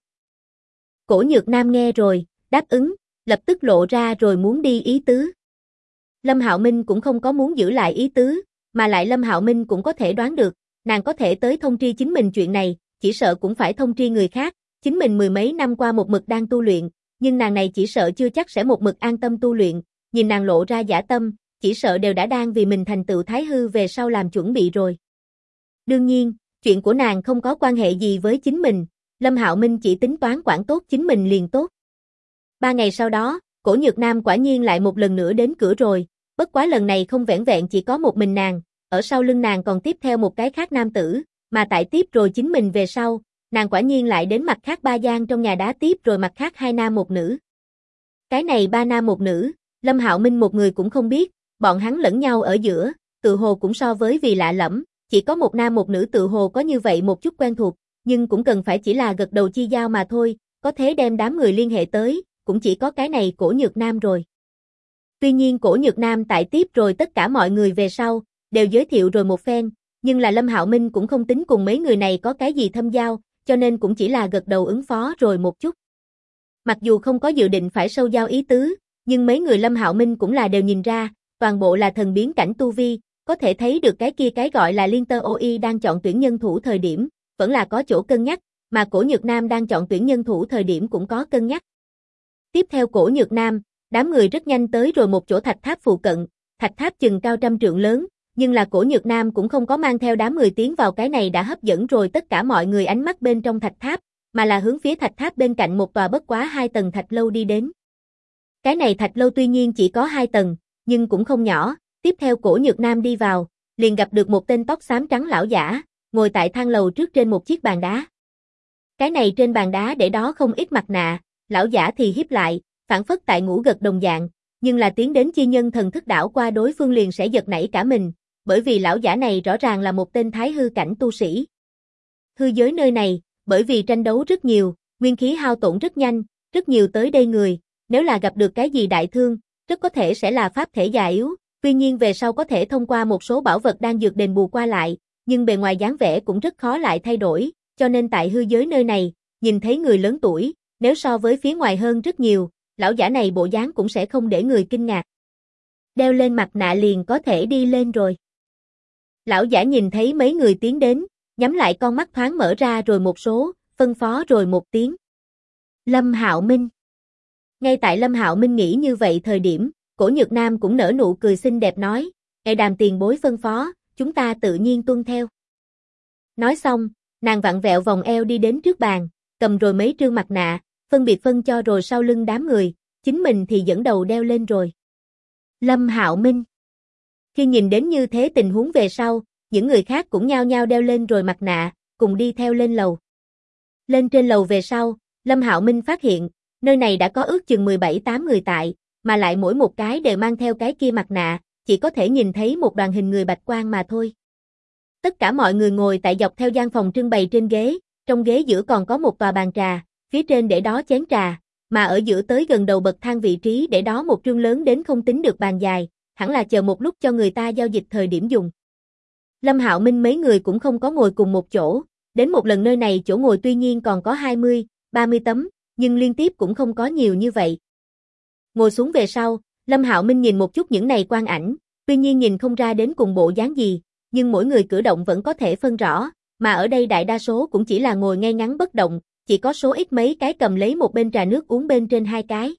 A: Cổ Nhược Nam nghe rồi, đáp ứng, lập tức lộ ra rồi muốn đi ý tứ. Lâm Hạo Minh cũng không có muốn giữ lại ý tứ, mà lại Lâm Hạo Minh cũng có thể đoán được, nàng có thể tới thông tri chính mình chuyện này, chỉ sợ cũng phải thông tri người khác, chính mình mười mấy năm qua một mực đang tu luyện, nhưng nàng này chỉ sợ chưa chắc sẽ một mực an tâm tu luyện, nhìn nàng lộ ra dã tâm, chỉ sợ đều đã đang vì mình thành tựu Thái Hư về sau làm chuẩn bị rồi. Đương nhiên, chuyện của nàng không có quan hệ gì với chính mình, Lâm Hạo Minh chỉ tính toán quản tốt chính mình liền tốt. 3 ngày sau đó, Cổ Nhược Nam quả nhiên lại một lần nữa đến cửa rồi, bất quá lần này không vẻn vẹn chỉ có một mình nàng, ở sau lưng nàng còn tiếp theo một cái khác nam tử, mà tại tiếp rồi chính mình về sau, nàng quả nhiên lại đến mặt khác 3 gian trong nhà đá tiếp rồi mặt khác 2 nam một nữ. Cái này 3 nam một nữ, Lâm Hạo Minh một người cũng không biết, bọn hắn lẫn nhau ở giữa, tự hồ cũng so với vì lạ lẫm, chỉ có một nam một nữ tự hồ có như vậy một chút quen thuộc, nhưng cũng cần phải chỉ là gật đầu chi giao mà thôi, có thế đem đám người liên hệ tới, cũng chỉ có cái này Cổ Nhược Nam rồi. Tuy nhiên Cổ Nhược Nam tại tiếp rồi tất cả mọi người về sau, đều giới thiệu rồi một phen, nhưng là Lâm Hạo Minh cũng không tính cùng mấy người này có cái gì thâm giao, cho nên cũng chỉ là gật đầu ứng phó rồi một chút. Mặc dù không có dự định phải sâu giao ý tứ, nhưng mấy người Lâm Hạo Minh cũng là đều nhìn ra, toàn bộ là thần biến cảnh tu vi, có thể thấy được cái kia cái gọi là Liên Tơ OI đang chọn tuyển nhân thủ thời điểm, vẫn là có chỗ cân nhắc, mà Cổ Nhược Nam đang chọn tuyển nhân thủ thời điểm cũng có cân nhắc. Tiếp theo Cổ Nhược Nam, đám người rất nhanh tới rồi một chỗ thạch tháp phụ cận, thạch tháp chừng cao 100 trượng lớn, nhưng là Cổ Nhược Nam cũng không có mang theo đám người tiến vào, cái này đã hấp dẫn rồi tất cả mọi người ánh mắt bên trong thạch tháp, mà là hướng phía thạch tháp bên cạnh một tòa bất quá 2 tầng thạch lâu đi đến. Cái này thạch lâu tuy nhiên chỉ có 2 tầng, nhưng cũng không nhỏ. Tiếp theo Cổ Nhược Nam đi vào, liền gặp được một tên tóc xám trắng lão giả, ngồi tại thang lầu trước trên một chiếc bàn đá. Cái này trên bàn đá để đó không ít mặt nạ, lão giả thì híp lại, phảng phất tại ngủ gật đồng dạng, nhưng là tiến đến chi nhân thần thức đảo qua đối phương liền sẽ giật nảy cả mình, bởi vì lão giả này rõ ràng là một tên thái hư cảnh tu sĩ. Hư giới nơi này, bởi vì tranh đấu rất nhiều, nguyên khí hao tổn rất nhanh, rất nhiều tới đây người, nếu là gặp được cái gì đại thương, rất có thể sẽ là pháp thể già yếu, tuy nhiên về sau có thể thông qua một số bảo vật đang dược đền bù qua lại, nhưng bề ngoài dáng vẻ cũng rất khó lại thay đổi, cho nên tại hư giới nơi này, nhìn thấy người lớn tuổi, nếu so với phía ngoài hơn rất nhiều, lão giả này bộ dáng cũng sẽ không để người kinh ngạc. Đeo lên mặt nạ liền có thể đi lên rồi. Lão giả nhìn thấy mấy người tiến đến, nhắm lại con mắt thoáng mở ra rồi một số, phân phó rồi một tiếng. Lâm Hạo Minh. Ngay tại Lâm Hạo Minh nghĩ như vậy thời điểm, Cổ Nhược Nam cũng nở nụ cười xinh đẹp nói, Đàm tiền bối phân phó, chúng ta tự nhiên tuân theo. Nói xong, nàng vặn vẹo vòng eo đi đến trước bàn, cầm rồi mấy trương mặt nạ, phân biệt phân cho rồi sau lưng đám người, chính mình thì dẫn đầu đeo lên rồi. Lâm Hạo Minh. Khi nhìn đến như thế tình huống về sau, những người khác cũng nhao nhao đeo lên rồi mặt nạ, cùng đi theo lên lầu. Lên trên lầu về sau, Lâm Hạo Minh phát hiện, nơi này đã có ước chừng 17-8 người tại, mà lại mỗi một cái đều mang theo cái kia mặt nạ, chỉ có thể nhìn thấy một đoàn hình người bạch quang mà thôi. Tất cả mọi người ngồi tại dọc theo gian phòng trưng bày trên ghế, trong ghế giữa còn có một tòa bàn trà, phía trên để đó chén trà, mà ở giữa tới gần đầu bậc thang vị trí để đó một trương lớn đến không tính được bàn dài, hẳn là chờ một lúc cho người ta giao dịch thời điểm dùng. Lâm Hạo Minh mấy người cũng không có ngồi cùng một chỗ, đến một lần nơi này chỗ ngồi tuy nhiên còn có 20, 30 tấm, nhưng liên tiếp cũng không có nhiều như vậy. Ngồi xuống về sau, Lâm Hạo Minh nhìn một chút những này quang ảnh, tuy nhiên nhìn không ra đến cùng bộ dáng gì, nhưng mỗi người cử động vẫn có thể phân rõ, mà ở đây đại đa số cũng chỉ là ngồi ngay ngắn bất động, chỉ có số ít mấy cái cầm lấy một bên trà nước uống bên trên hai cái.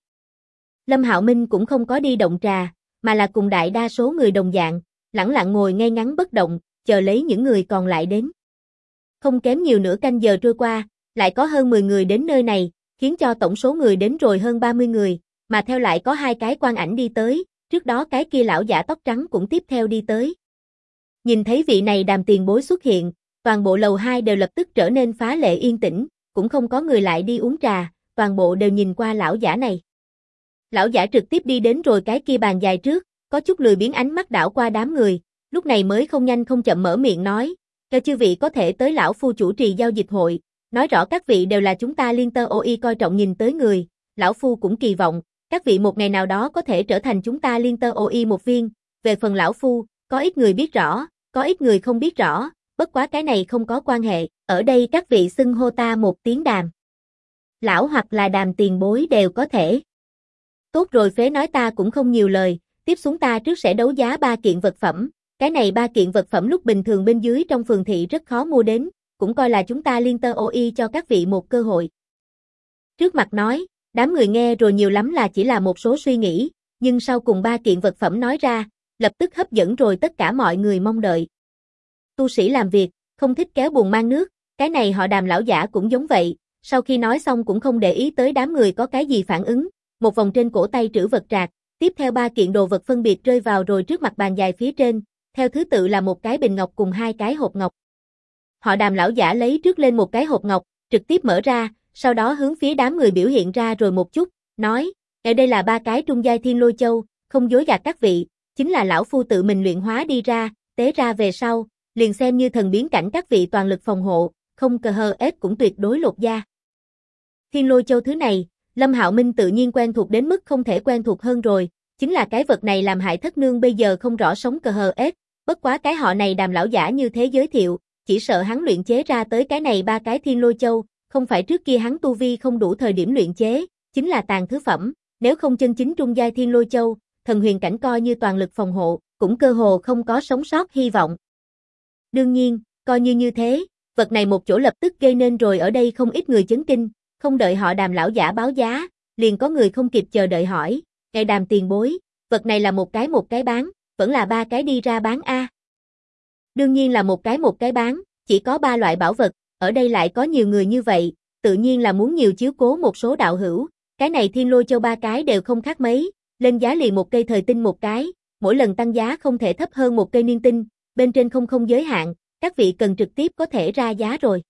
A: Lâm Hạo Minh cũng không có đi động trà, mà là cùng đại đa số người đồng dạng, lẳng lặng ngồi ngay ngắn bất động, chờ lấy những người còn lại đến. Không kém nhiều nửa canh giờ trôi qua, lại có hơn 10 người đến nơi này, khiến cho tổng số người đến rồi hơn 30 người, mà theo lại có hai cái quang ảnh đi tới, trước đó cái kia lão giả tóc trắng cũng tiếp theo đi tới. Nhìn thấy vị này Đàm tiền bối xuất hiện, toàn bộ lầu 2 đều lập tức trở nên phá lệ yên tĩnh, cũng không có người lại đi uống trà, toàn bộ đều nhìn qua lão giả này. Lão giả trực tiếp đi đến rồi cái kia bàn dài trước, có chút lười biếng ánh mắt đảo qua đám người, lúc này mới không nhanh không chậm mở miệng nói, cho chư vị có thể tới lão phu chủ trì giao dịch hội, nói rõ các vị đều là chúng ta Liên Tơ OI coi trọng nhìn tới người, lão phu cũng kỳ vọng, các vị một ngày nào đó có thể trở thành chúng ta Liên Tơ OI một viên, về phần lão phu, có ít người biết rõ, có ít người không biết rõ, bất quá cái này không có quan hệ, ở đây các vị xưng hô ta một tiếng Đàm. Lão hoặc là Đàm tiền bối đều có thể. Tốt rồi, phế nói ta cũng không nhiều lời, tiếp xuống ta trước sẽ đấu giá 3 kiện vật phẩm, cái này 3 kiện vật phẩm lúc bình thường bên dưới trong phường thị rất khó mua đến, cũng coi là chúng ta Liên Tơ OI cho các vị một cơ hội. Trước mặt nói, đám người nghe rồi nhiều lắm là chỉ là một số suy nghĩ, nhưng sau cùng 3 kiện vật phẩm nói ra, lập tức hấp dẫn rồi tất cả mọi người mong đợi. Tu sĩ làm việc, không thích kéo buồn mang nước, cái này họ Đàm lão giả cũng giống vậy, sau khi nói xong cũng không để ý tới đám người có cái gì phản ứng, một vòng trên cổ tay trữ vật trạc, tiếp theo 3 kiện đồ vật phân biệt rơi vào rồi trước mặt bàn dài phía trên, theo thứ tự là một cái bình ngọc cùng 2 cái hộp ngọc. Họ Đàm lão giả lấy trước lên một cái hộp ngọc, trực tiếp mở ra, sau đó hướng phía đám người biểu hiện ra rồi một chút, nói, ở đây là 3 cái trung giai thiên lôi châu, không dối gạt các vị, chính là lão phu tự mình luyện hóa đi ra, tế ra về sau, liền xem như thần biến cảnh các vị toàn lực phòng hộ, không cờ hờ ép cũng tuyệt đối lột da. Thiên lôi châu thứ này, Lâm Hạo Minh tự nhiên quen thuộc đến mức không thể quen thuộc hơn rồi, chính là cái vật này làm hại thất nương bây giờ không rõ sống cờ hờ ép, bất quá cái họ này Đàm lão giả như thế giới thiệu, chỉ sợ hắn luyện chế ra tới cái này 3 cái thiên lôi châu, không phải trước kia hắn tu vi không đủ thời điểm luyện chế, chính là tàn thứ phẩm, nếu không chân chính trung giai thiên lôi châu, thần huyền cảnh coi như toàn lực phòng hộ, cũng cơ hồ không có sống sót hy vọng. Đương nhiên, coi như thế, vật này một chỗ lập tức gây nên rồi ở đây không ít người chấn kinh, không đợi họ Đàm lão giả báo giá, liền có người không kịp chờ đợi hỏi, ngài Đàm tiền bối, vật này là một cái bán, vẫn là ba cái đi ra bán a? Đương nhiên là một cái bán, chỉ có ba loại bảo vật, ở đây lại có nhiều người như vậy, tự nhiên là muốn nhiều chiếu cố một số đạo hữu, cái này Thiên Lôi Châu ba cái đều không khác mấy, lên giá liền một cây thời tinh một cái, mỗi lần tăng giá không thể thấp hơn một cây niên tinh, bên trên không giới hạn, các vị cần trực tiếp có thể ra giá rồi.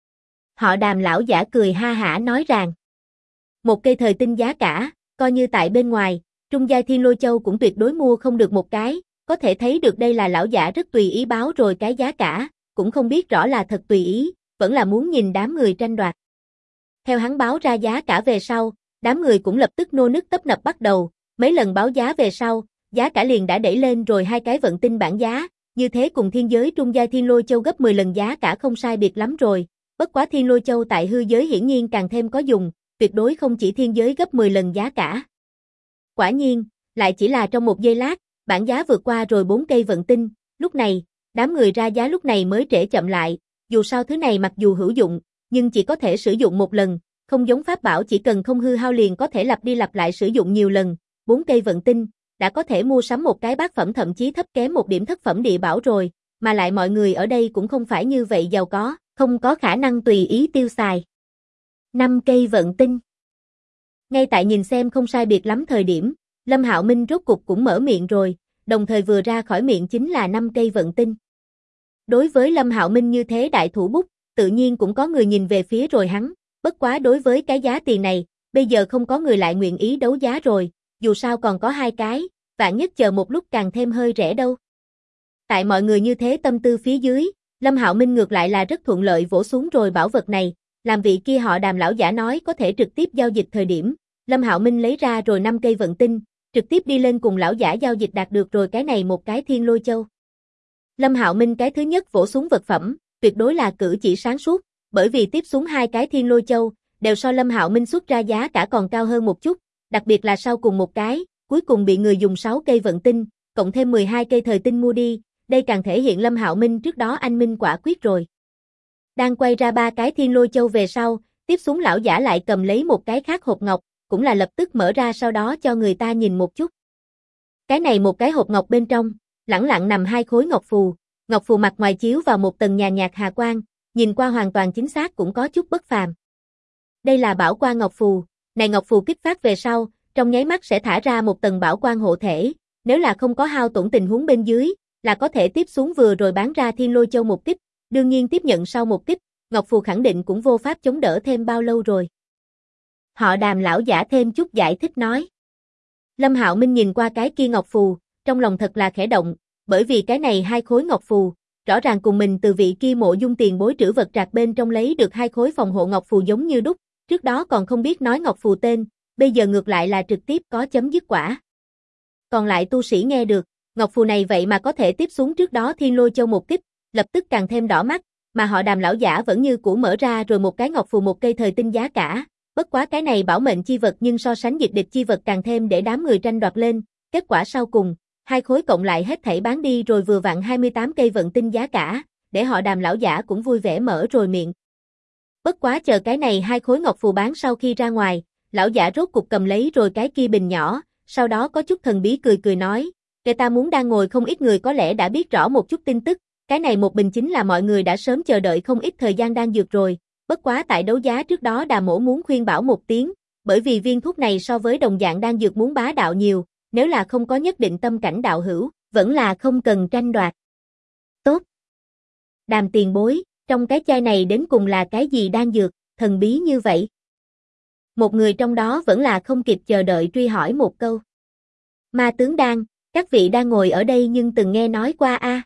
A: Họ Đàm lão giả cười ha hả nói rằng, một cây thời tinh giá cả, coi như tại bên ngoài, trung giai Thiên Lôi Châu cũng tuyệt đối mua không được một cái, có thể thấy được đây là lão giả rất tùy ý báo rồi cái giá cả, cũng không biết rõ là thật tùy ý, vẫn là muốn nhìn đám người tranh đoạt. Theo hắn báo ra giá cả về sau, đám người cũng lập tức nô nức tấp nập bắt đầu, mấy lần báo giá về sau, giá cả liền đã đẩy lên rồi hai cái vận tinh bản giá, như thế cùng thiên giới trung giai Thiên Lôi Châu gấp 10 lần giá cả không sai biệt lắm rồi, bất quá Thiên Lôi Châu tại hư giới hiển nhiên càng thêm có dùng, tuyệt đối không chỉ thiên giới gấp 10 lần giá cả. Quả nhiên, lại chỉ là trong một giây lát, bản giá vượt qua rồi 4 cây vận tinh, lúc này, đám người ra giá lúc này mới trễ chậm lại, dù sao thứ này mặc dù hữu dụng, nhưng chỉ có thể sử dụng một lần, không giống pháp bảo chỉ cần không hư hao liền có thể lặp đi lặp lại sử dụng nhiều lần, 4 cây vận tinh, đã có thể mua sắm một cái bát phẩm thậm chí thấp kém một điểm thất phẩm địa bảo rồi, mà lại mọi người ở đây cũng không phải như vậy giàu có, không có khả năng tùy ý tiêu xài. 5 cây vận tinh. Ngay tại nhìn xem không sai biệt lắm thời điểm, Lâm Hạo Minh rốt cục cũng mở miệng rồi, đồng thời vừa ra khỏi miệng chính là 5 cây vận tinh. Đối với Lâm Hạo Minh như thế đại thủ bút, tự nhiên cũng có người nhìn về phía rồi hắn, bất quá đối với cái giá tiền này, bây giờ không có người lại nguyện ý đấu giá rồi, dù sao còn có 2 cái, vạn nhất chờ một lúc càng thêm hơi rẻ đâu. Tại mọi người như thế tâm tư phía dưới, Lâm Hạo Minh ngược lại là rất thuận lợi vỗ xuống rồi bảo vật này, làm vị kia họ Đàm lão giả nói có thể trực tiếp giao dịch thời điểm, Lâm Hạo Minh lấy ra rồi 5 cây vận tinh, trực tiếp đi lên cùng lão giả giao dịch đạt được rồi cái này một cái Thiên Lôi Châu. Lâm Hạo Minh cái thứ nhất vỗ xuống vật phẩm, tuyệt đối là cử chỉ sáng suốt, bởi vì tiếp xuống 2 cái Thiên Lôi Châu, đều so Lâm Hạo Minh xuất ra giá cả còn cao hơn một chút, đặc biệt là sau cùng một cái, cuối cùng bị người dùng 6 cây vận tinh, cộng thêm 12 cây thời tinh mua đi, đây càng thể hiện Lâm Hạo Minh trước đó anh minh quả quyết rồi. Đang quay ra 3 cái Thiên Lôi Châu về sau, tiếp xuống lão giả lại cầm lấy một cái khác hộp ngọc, cũng là lập tức mở ra sau đó cho người ta nhìn một chút. Cái này một cái hộp ngọc bên trong, lẳng lặng nằm 2 khối ngọc phù mặt ngoài chiếu vào một tầng nhàn nhạt hà quang, nhìn qua hoàn toàn chính xác cũng có chút bất phàm. Đây là bảo quang ngọc phù, này ngọc phù kích phát về sau, trong nháy mắt sẽ thả ra một tầng bảo quang hộ thể, nếu là không có hao tổn tình huống bên dưới, là có thể tiếp xuống vừa rồi bán ra Thiên Lôi Châu một kích, đương nhiên tiếp nhận sau một kích, ngọc phù khẳng định cũng vô pháp chống đỡ thêm bao lâu rồi. Họ Đàm lão giả thêm chút giải thích nói. Lâm Hạo Minh nhìn qua cái kia ngọc phù, trong lòng thật là khẽ động, bởi vì cái này 2 khối ngọc phù, rõ ràng cùng mình từ vị kia Mộ Dung tiền bối trữ vật trạc bên trong lấy được 2 khối phòng hộ ngọc phù giống như đúc, trước đó còn không biết nói ngọc phù tên, bây giờ ngược lại là trực tiếp có chấm dứt quả. Còn lại tu sĩ nghe được, ngọc phù này vậy mà có thể tiếp xuống trước đó Thiên Lôi Châu một kích, lập tức càng thêm đỏ mắt, mà họ Đàm lão giả vẫn như cũ mở ra rồi một cái ngọc phù một cây thời tinh giá cả, bất quá cái này bảo mệnh chi vật nhưng so sánh diệt địch chi vật càng thêm để đám người tranh đoạt lên, kết quả sau cùng, 2 khối cộng lại hết thảy bán đi rồi vừa vặn 28 cây vận tinh giá cả, để họ Đàm lão giả cũng vui vẻ mở rồi miệng. Bất quá chờ cái này 2 khối ngọc phù bán sau khi ra ngoài, lão giả rốt cục cầm lấy rồi cái kia bình nhỏ, sau đó có chút thần bí cười nói, người ta muốn đang ngồi không ít người có lẽ đã biết rõ một chút tin tức, cái này một bình chính là mọi người đã sớm chờ đợi không ít thời gian đang dược rồi, bất quá tại đấu giá trước đó Đà Mỗ muốn khuyên bảo một tiếng, bởi vì viên thuốc này so với đồng dạng đang dược muốn bá đạo nhiều, nếu là không có nhất định tâm cảnh đạo hữu, vẫn là không cần tranh đoạt. Tốt. Đàm tiền bối, trong cái chai này đến cùng là cái gì đang dược, thần bí như vậy? Một người trong đó vẫn là không kịp chờ đợi truy hỏi một câu. Ma tướng đan, các vị đang ngồi ở đây nhưng từng nghe nói qua a?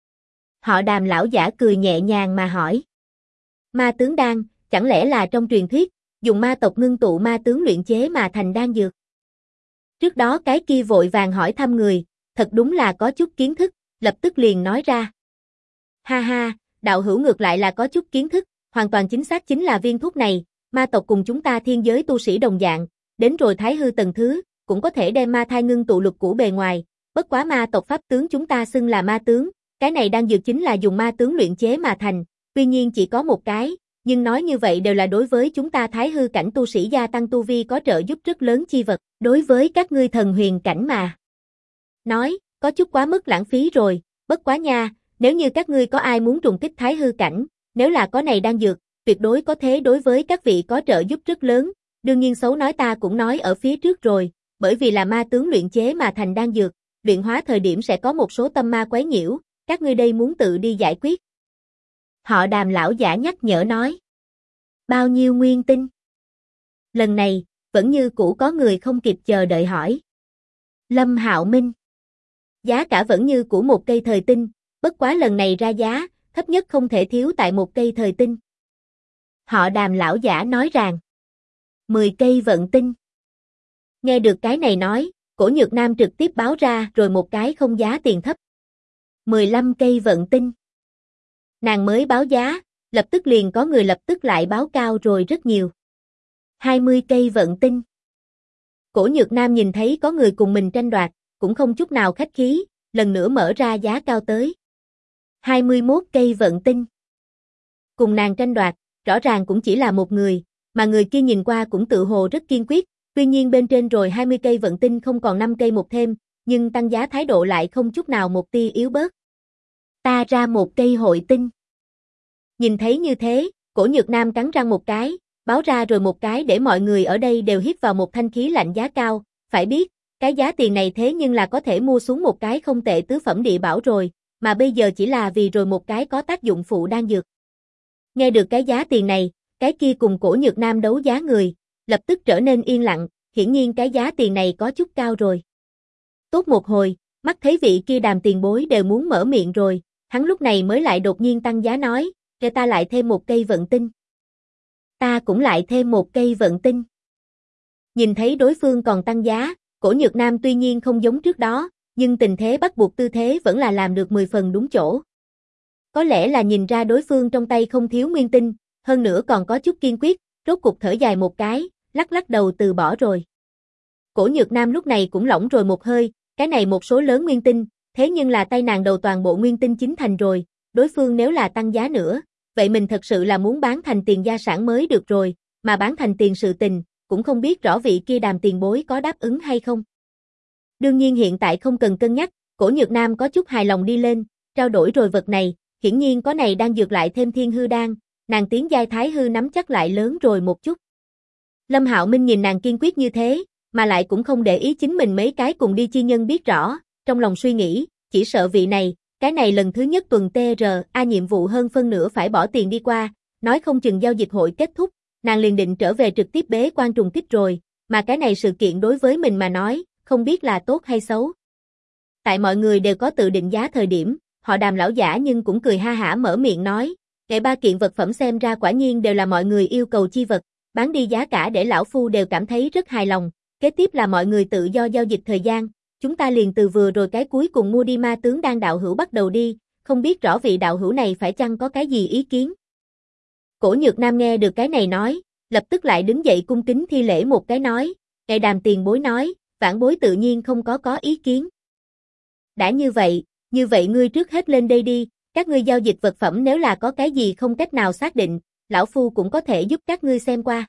A: Họ Đàm lão giả cười nhẹ nhàng mà hỏi. Ma tướng đan, chẳng lẽ là trong truyền thuyết, dùng ma tộc ngưng tụ ma tướng luyện chế mà thành đan dược? Trước đó cái kia vội vàng hỏi thăm người, thật đúng là có chút kiến thức, lập tức liền nói ra. Ha ha, đạo hữu ngược lại là có chút kiến thức, hoàn toàn chính xác chính là viên thuốc này, ma tộc cùng chúng ta thiên giới tu sĩ đồng dạng, đến rồi thái hư tầng thứ, cũng có thể đem ma thai ngưng tụ lục cũ bề ngoài, bất quá ma tộc pháp tướng chúng ta xưng là ma tướng, cái này đan dược chính là dùng ma tướng luyện chế mà thành, tuy nhiên chỉ có một cái, nhưng nói như vậy đều là đối với chúng ta thái hư cảnh tu sĩ gia tăng tu vi có trợ giúp rất lớn chi vật, đối với các ngươi thần huyền cảnh mà. Nói, có chút quá mức lãng phí rồi, bất quá nha, nếu như các ngươi có ai muốn trùng kích thái hư cảnh, nếu là có này đan dược, tuyệt đối có thế đối với các vị có trợ giúp rất lớn, đương nhiên xấu nói ta cũng nói ở phía trước rồi, bởi vì là ma tướng luyện chế mà thành đan dược, luyện hóa thời điểm sẽ có một số tâm ma quấy nhiễu, các ngươi đây muốn tự đi giải quyết. Họ Đàm lão giả nhắc nhở nói. Bao nhiêu nguyên tinh? Lần này, vẫn như cũ có người không kịp chờ đợi hỏi. Lâm Hạo Minh. Giá cả vẫn như của một cây thời tinh, bất quá lần này ra giá, thấp nhất không thể thiếu tại một cây thời tinh. Họ Đàm lão giả nói rằng. 10 cây vận tinh. Nghe được cái này nói, Cổ Nhược Nam trực tiếp báo ra rồi một cái không giá tiền thấp. 15 cây vận tinh. Nàng mới báo giá, lập tức liền có người lập tức lại báo cao rồi rất nhiều. 20 cây vận tinh. Cổ Nhược Nam nhìn thấy có người cùng mình tranh đoạt, cũng không chút nào khách khí, lần nữa mở ra giá cao tới. 21 cây vận tinh. Cùng nàng tranh đoạt, rõ ràng cũng chỉ là một người, mà người kia nhìn qua cũng tự hồ rất kiên quyết, tuy nhiên bên trên rồi 20 cây vận tinh không còn 5 cây một thêm, nhưng tăng giá thái độ lại không chút nào một tia yếu bớt. Ta ra một cây hội tinh. Nhìn thấy như thế, Cổ Nhược Nam cắn răng một cái, báo ra rồi một cái để mọi người ở đây đều hít vào một thanh khí lạnh giá cao, phải biết, cái giá tiền này thế nhưng là có thể mua xuống một cái không tệ tứ phẩm địa bảo rồi, mà bây giờ chỉ là vì rồi một cái có tác dụng phụ đan dược. Nghe được cái giá tiền này, cái kia cùng Cổ Nhược Nam đấu giá người, lập tức trở nên yên lặng, hiển nhiên cái giá tiền này có chút cao rồi. Tốt một hồi, mắt thấy vị kia Đàm tiền bối đều muốn mở miệng rồi, hắn lúc này mới lại đột nhiên tăng giá nói, cho ta lại thêm một cây vận tinh. Ta cũng lại thêm một cây vận tinh. Nhìn thấy đối phương còn tăng giá, Cổ Nhược Nam tuy nhiên không giống trước đó, nhưng tình thế bắt buộc tư thế vẫn là làm được 10 phần đúng chỗ. Có lẽ là nhìn ra đối phương trong tay không thiếu nguyên tinh, hơn nữa còn có chút kiên quyết, rốt cục thở dài một cái, lắc lắc đầu từ bỏ rồi. Cổ Nhược Nam lúc này cũng lỏng rồi một hơi, cái này một số lớn nguyên tinh, thế nhưng là tay nàng đầu toàn bộ nguyên tinh chính thành rồi, đối phương nếu là tăng giá nữa, vậy mình thật sự là muốn bán thành tiền gia sản mới được rồi, mà bán thành tiền sự tình, cũng không biết rõ vị kia Đàm tiền bối có đáp ứng hay không. Đương nhiên hiện tại không cần cân nhắc, Cổ Nhược Nam có chút hài lòng đi lên, trao đổi rồi vật này, hiển nhiên có này đang dược lại thêm thiên hư đan, nàng tiến giai thái hư nắm chắc lại lớn rồi một chút. Lâm Hạo Minh nhìn nàng kiên quyết như thế, mà lại cũng không để ý chính mình mấy cái cùng đi chi nhân biết rõ, trong lòng suy nghĩ, chỉ sợ vị này, cái này lần thứ nhất tuần TRA nhiệm vụ hơn phân nửa phải bỏ tiền đi qua, nói không chừng giao dịch hội kết thúc, nàng liền định trở về trực tiếp bế quan trùng kích rồi, mà cái này sự kiện đối với mình mà nói, không biết là tốt hay xấu. Tại mọi người đều có tự định giá thời điểm, họ Đàm lão giả nhưng cũng cười ha hả mở miệng nói, kể 3 kiện vật phẩm xem ra quả nhiên đều là mọi người yêu cầu chi vật, bán đi giá cả để lão phu đều cảm thấy rất hài lòng, kế tiếp là mọi người tự do giao dịch thời gian, chúng ta liền từ vừa rồi cái cuối cùng mua đi ma tướng đan đạo hữu bắt đầu đi, không biết rõ vị đạo hữu này phải chăng có cái gì ý kiến. Cổ Nhược Nam nghe được cái này nói, lập tức lại đứng dậy cung kính thi lễ một cái nói, ngài Đàm tiền bối nói, vãn bối tự nhiên không có ý kiến. Đã như vậy ngươi trước hết lên đây đi, các ngươi giao dịch vật phẩm nếu là có cái gì không cách nào xác định, lão phu cũng có thể giúp các ngươi xem qua.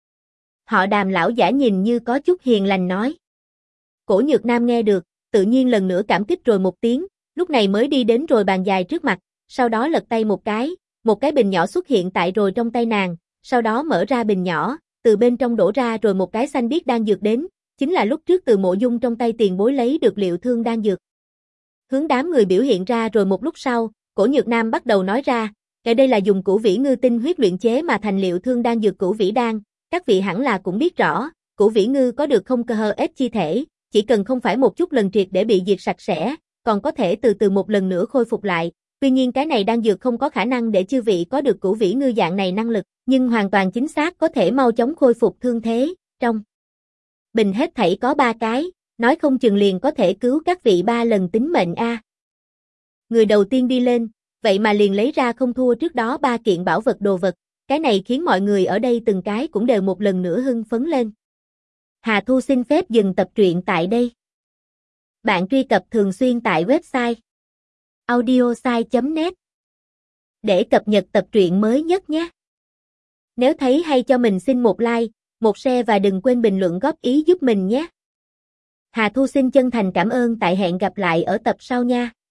A: Họ Đàm lão giả nhìn như có chút hiền lành nói. Cổ Nhược Nam nghe được, tự nhiên lần nữa cảm kích rồi một tiếng, lúc này mới đi đến rồi bàn dài trước mặt, sau đó lật tay một cái bình nhỏ xuất hiện tại rồi trong tay nàng, sau đó mở ra bình nhỏ, từ bên trong đổ ra rồi một cái xanh biếc đan dược đến, chính là lúc trước từ Mộ Dung trong tay tiền bối lấy được liệu thương đan dược. Hướng đám người biểu hiện ra rồi một lúc sau, Cổ Nhược Nam bắt đầu nói ra, cái đây là dùng cửu vĩ ngư tinh huyết luyện chế mà thành liệu thương đan dược cửu vĩ đan, các vị hẳn là cũng biết rõ, cửu vĩ ngư có được không cơ hơ ết chi thể, chỉ cần không phải một chút lần triệt để bị diệt sạch sẽ, còn có thể từ từ một lần nữa khôi phục lại. Tuy nhiên cái này đan dược không có khả năng để chư vị có được cửu vĩ ngư dạng này năng lực, nhưng hoàn toàn chính xác có thể mau chóng khôi phục thương thế, trong bình hết thảy có 3 cái, nói không chừng liền có thể cứu các vị 3 lần tính mệnh a. Người đầu tiên đi lên, vậy mà liền lấy ra không thua trước đó 3 kiện bảo vật đồ vật, cái này khiến mọi người ở đây từng cái cũng đều một lần nữa hưng phấn lên. Hà Thu xin phép dừng tập truyện tại đây. Bạn truy cập thường xuyên tại website audiosai.net để cập nhật tập truyện mới nhất nhé. Nếu thấy hay cho mình xin một like, một share và đừng quên bình luận góp ý giúp mình nhé. Hà Thu xin chân thành cảm ơn, tại hẹn gặp lại ở tập sau nha.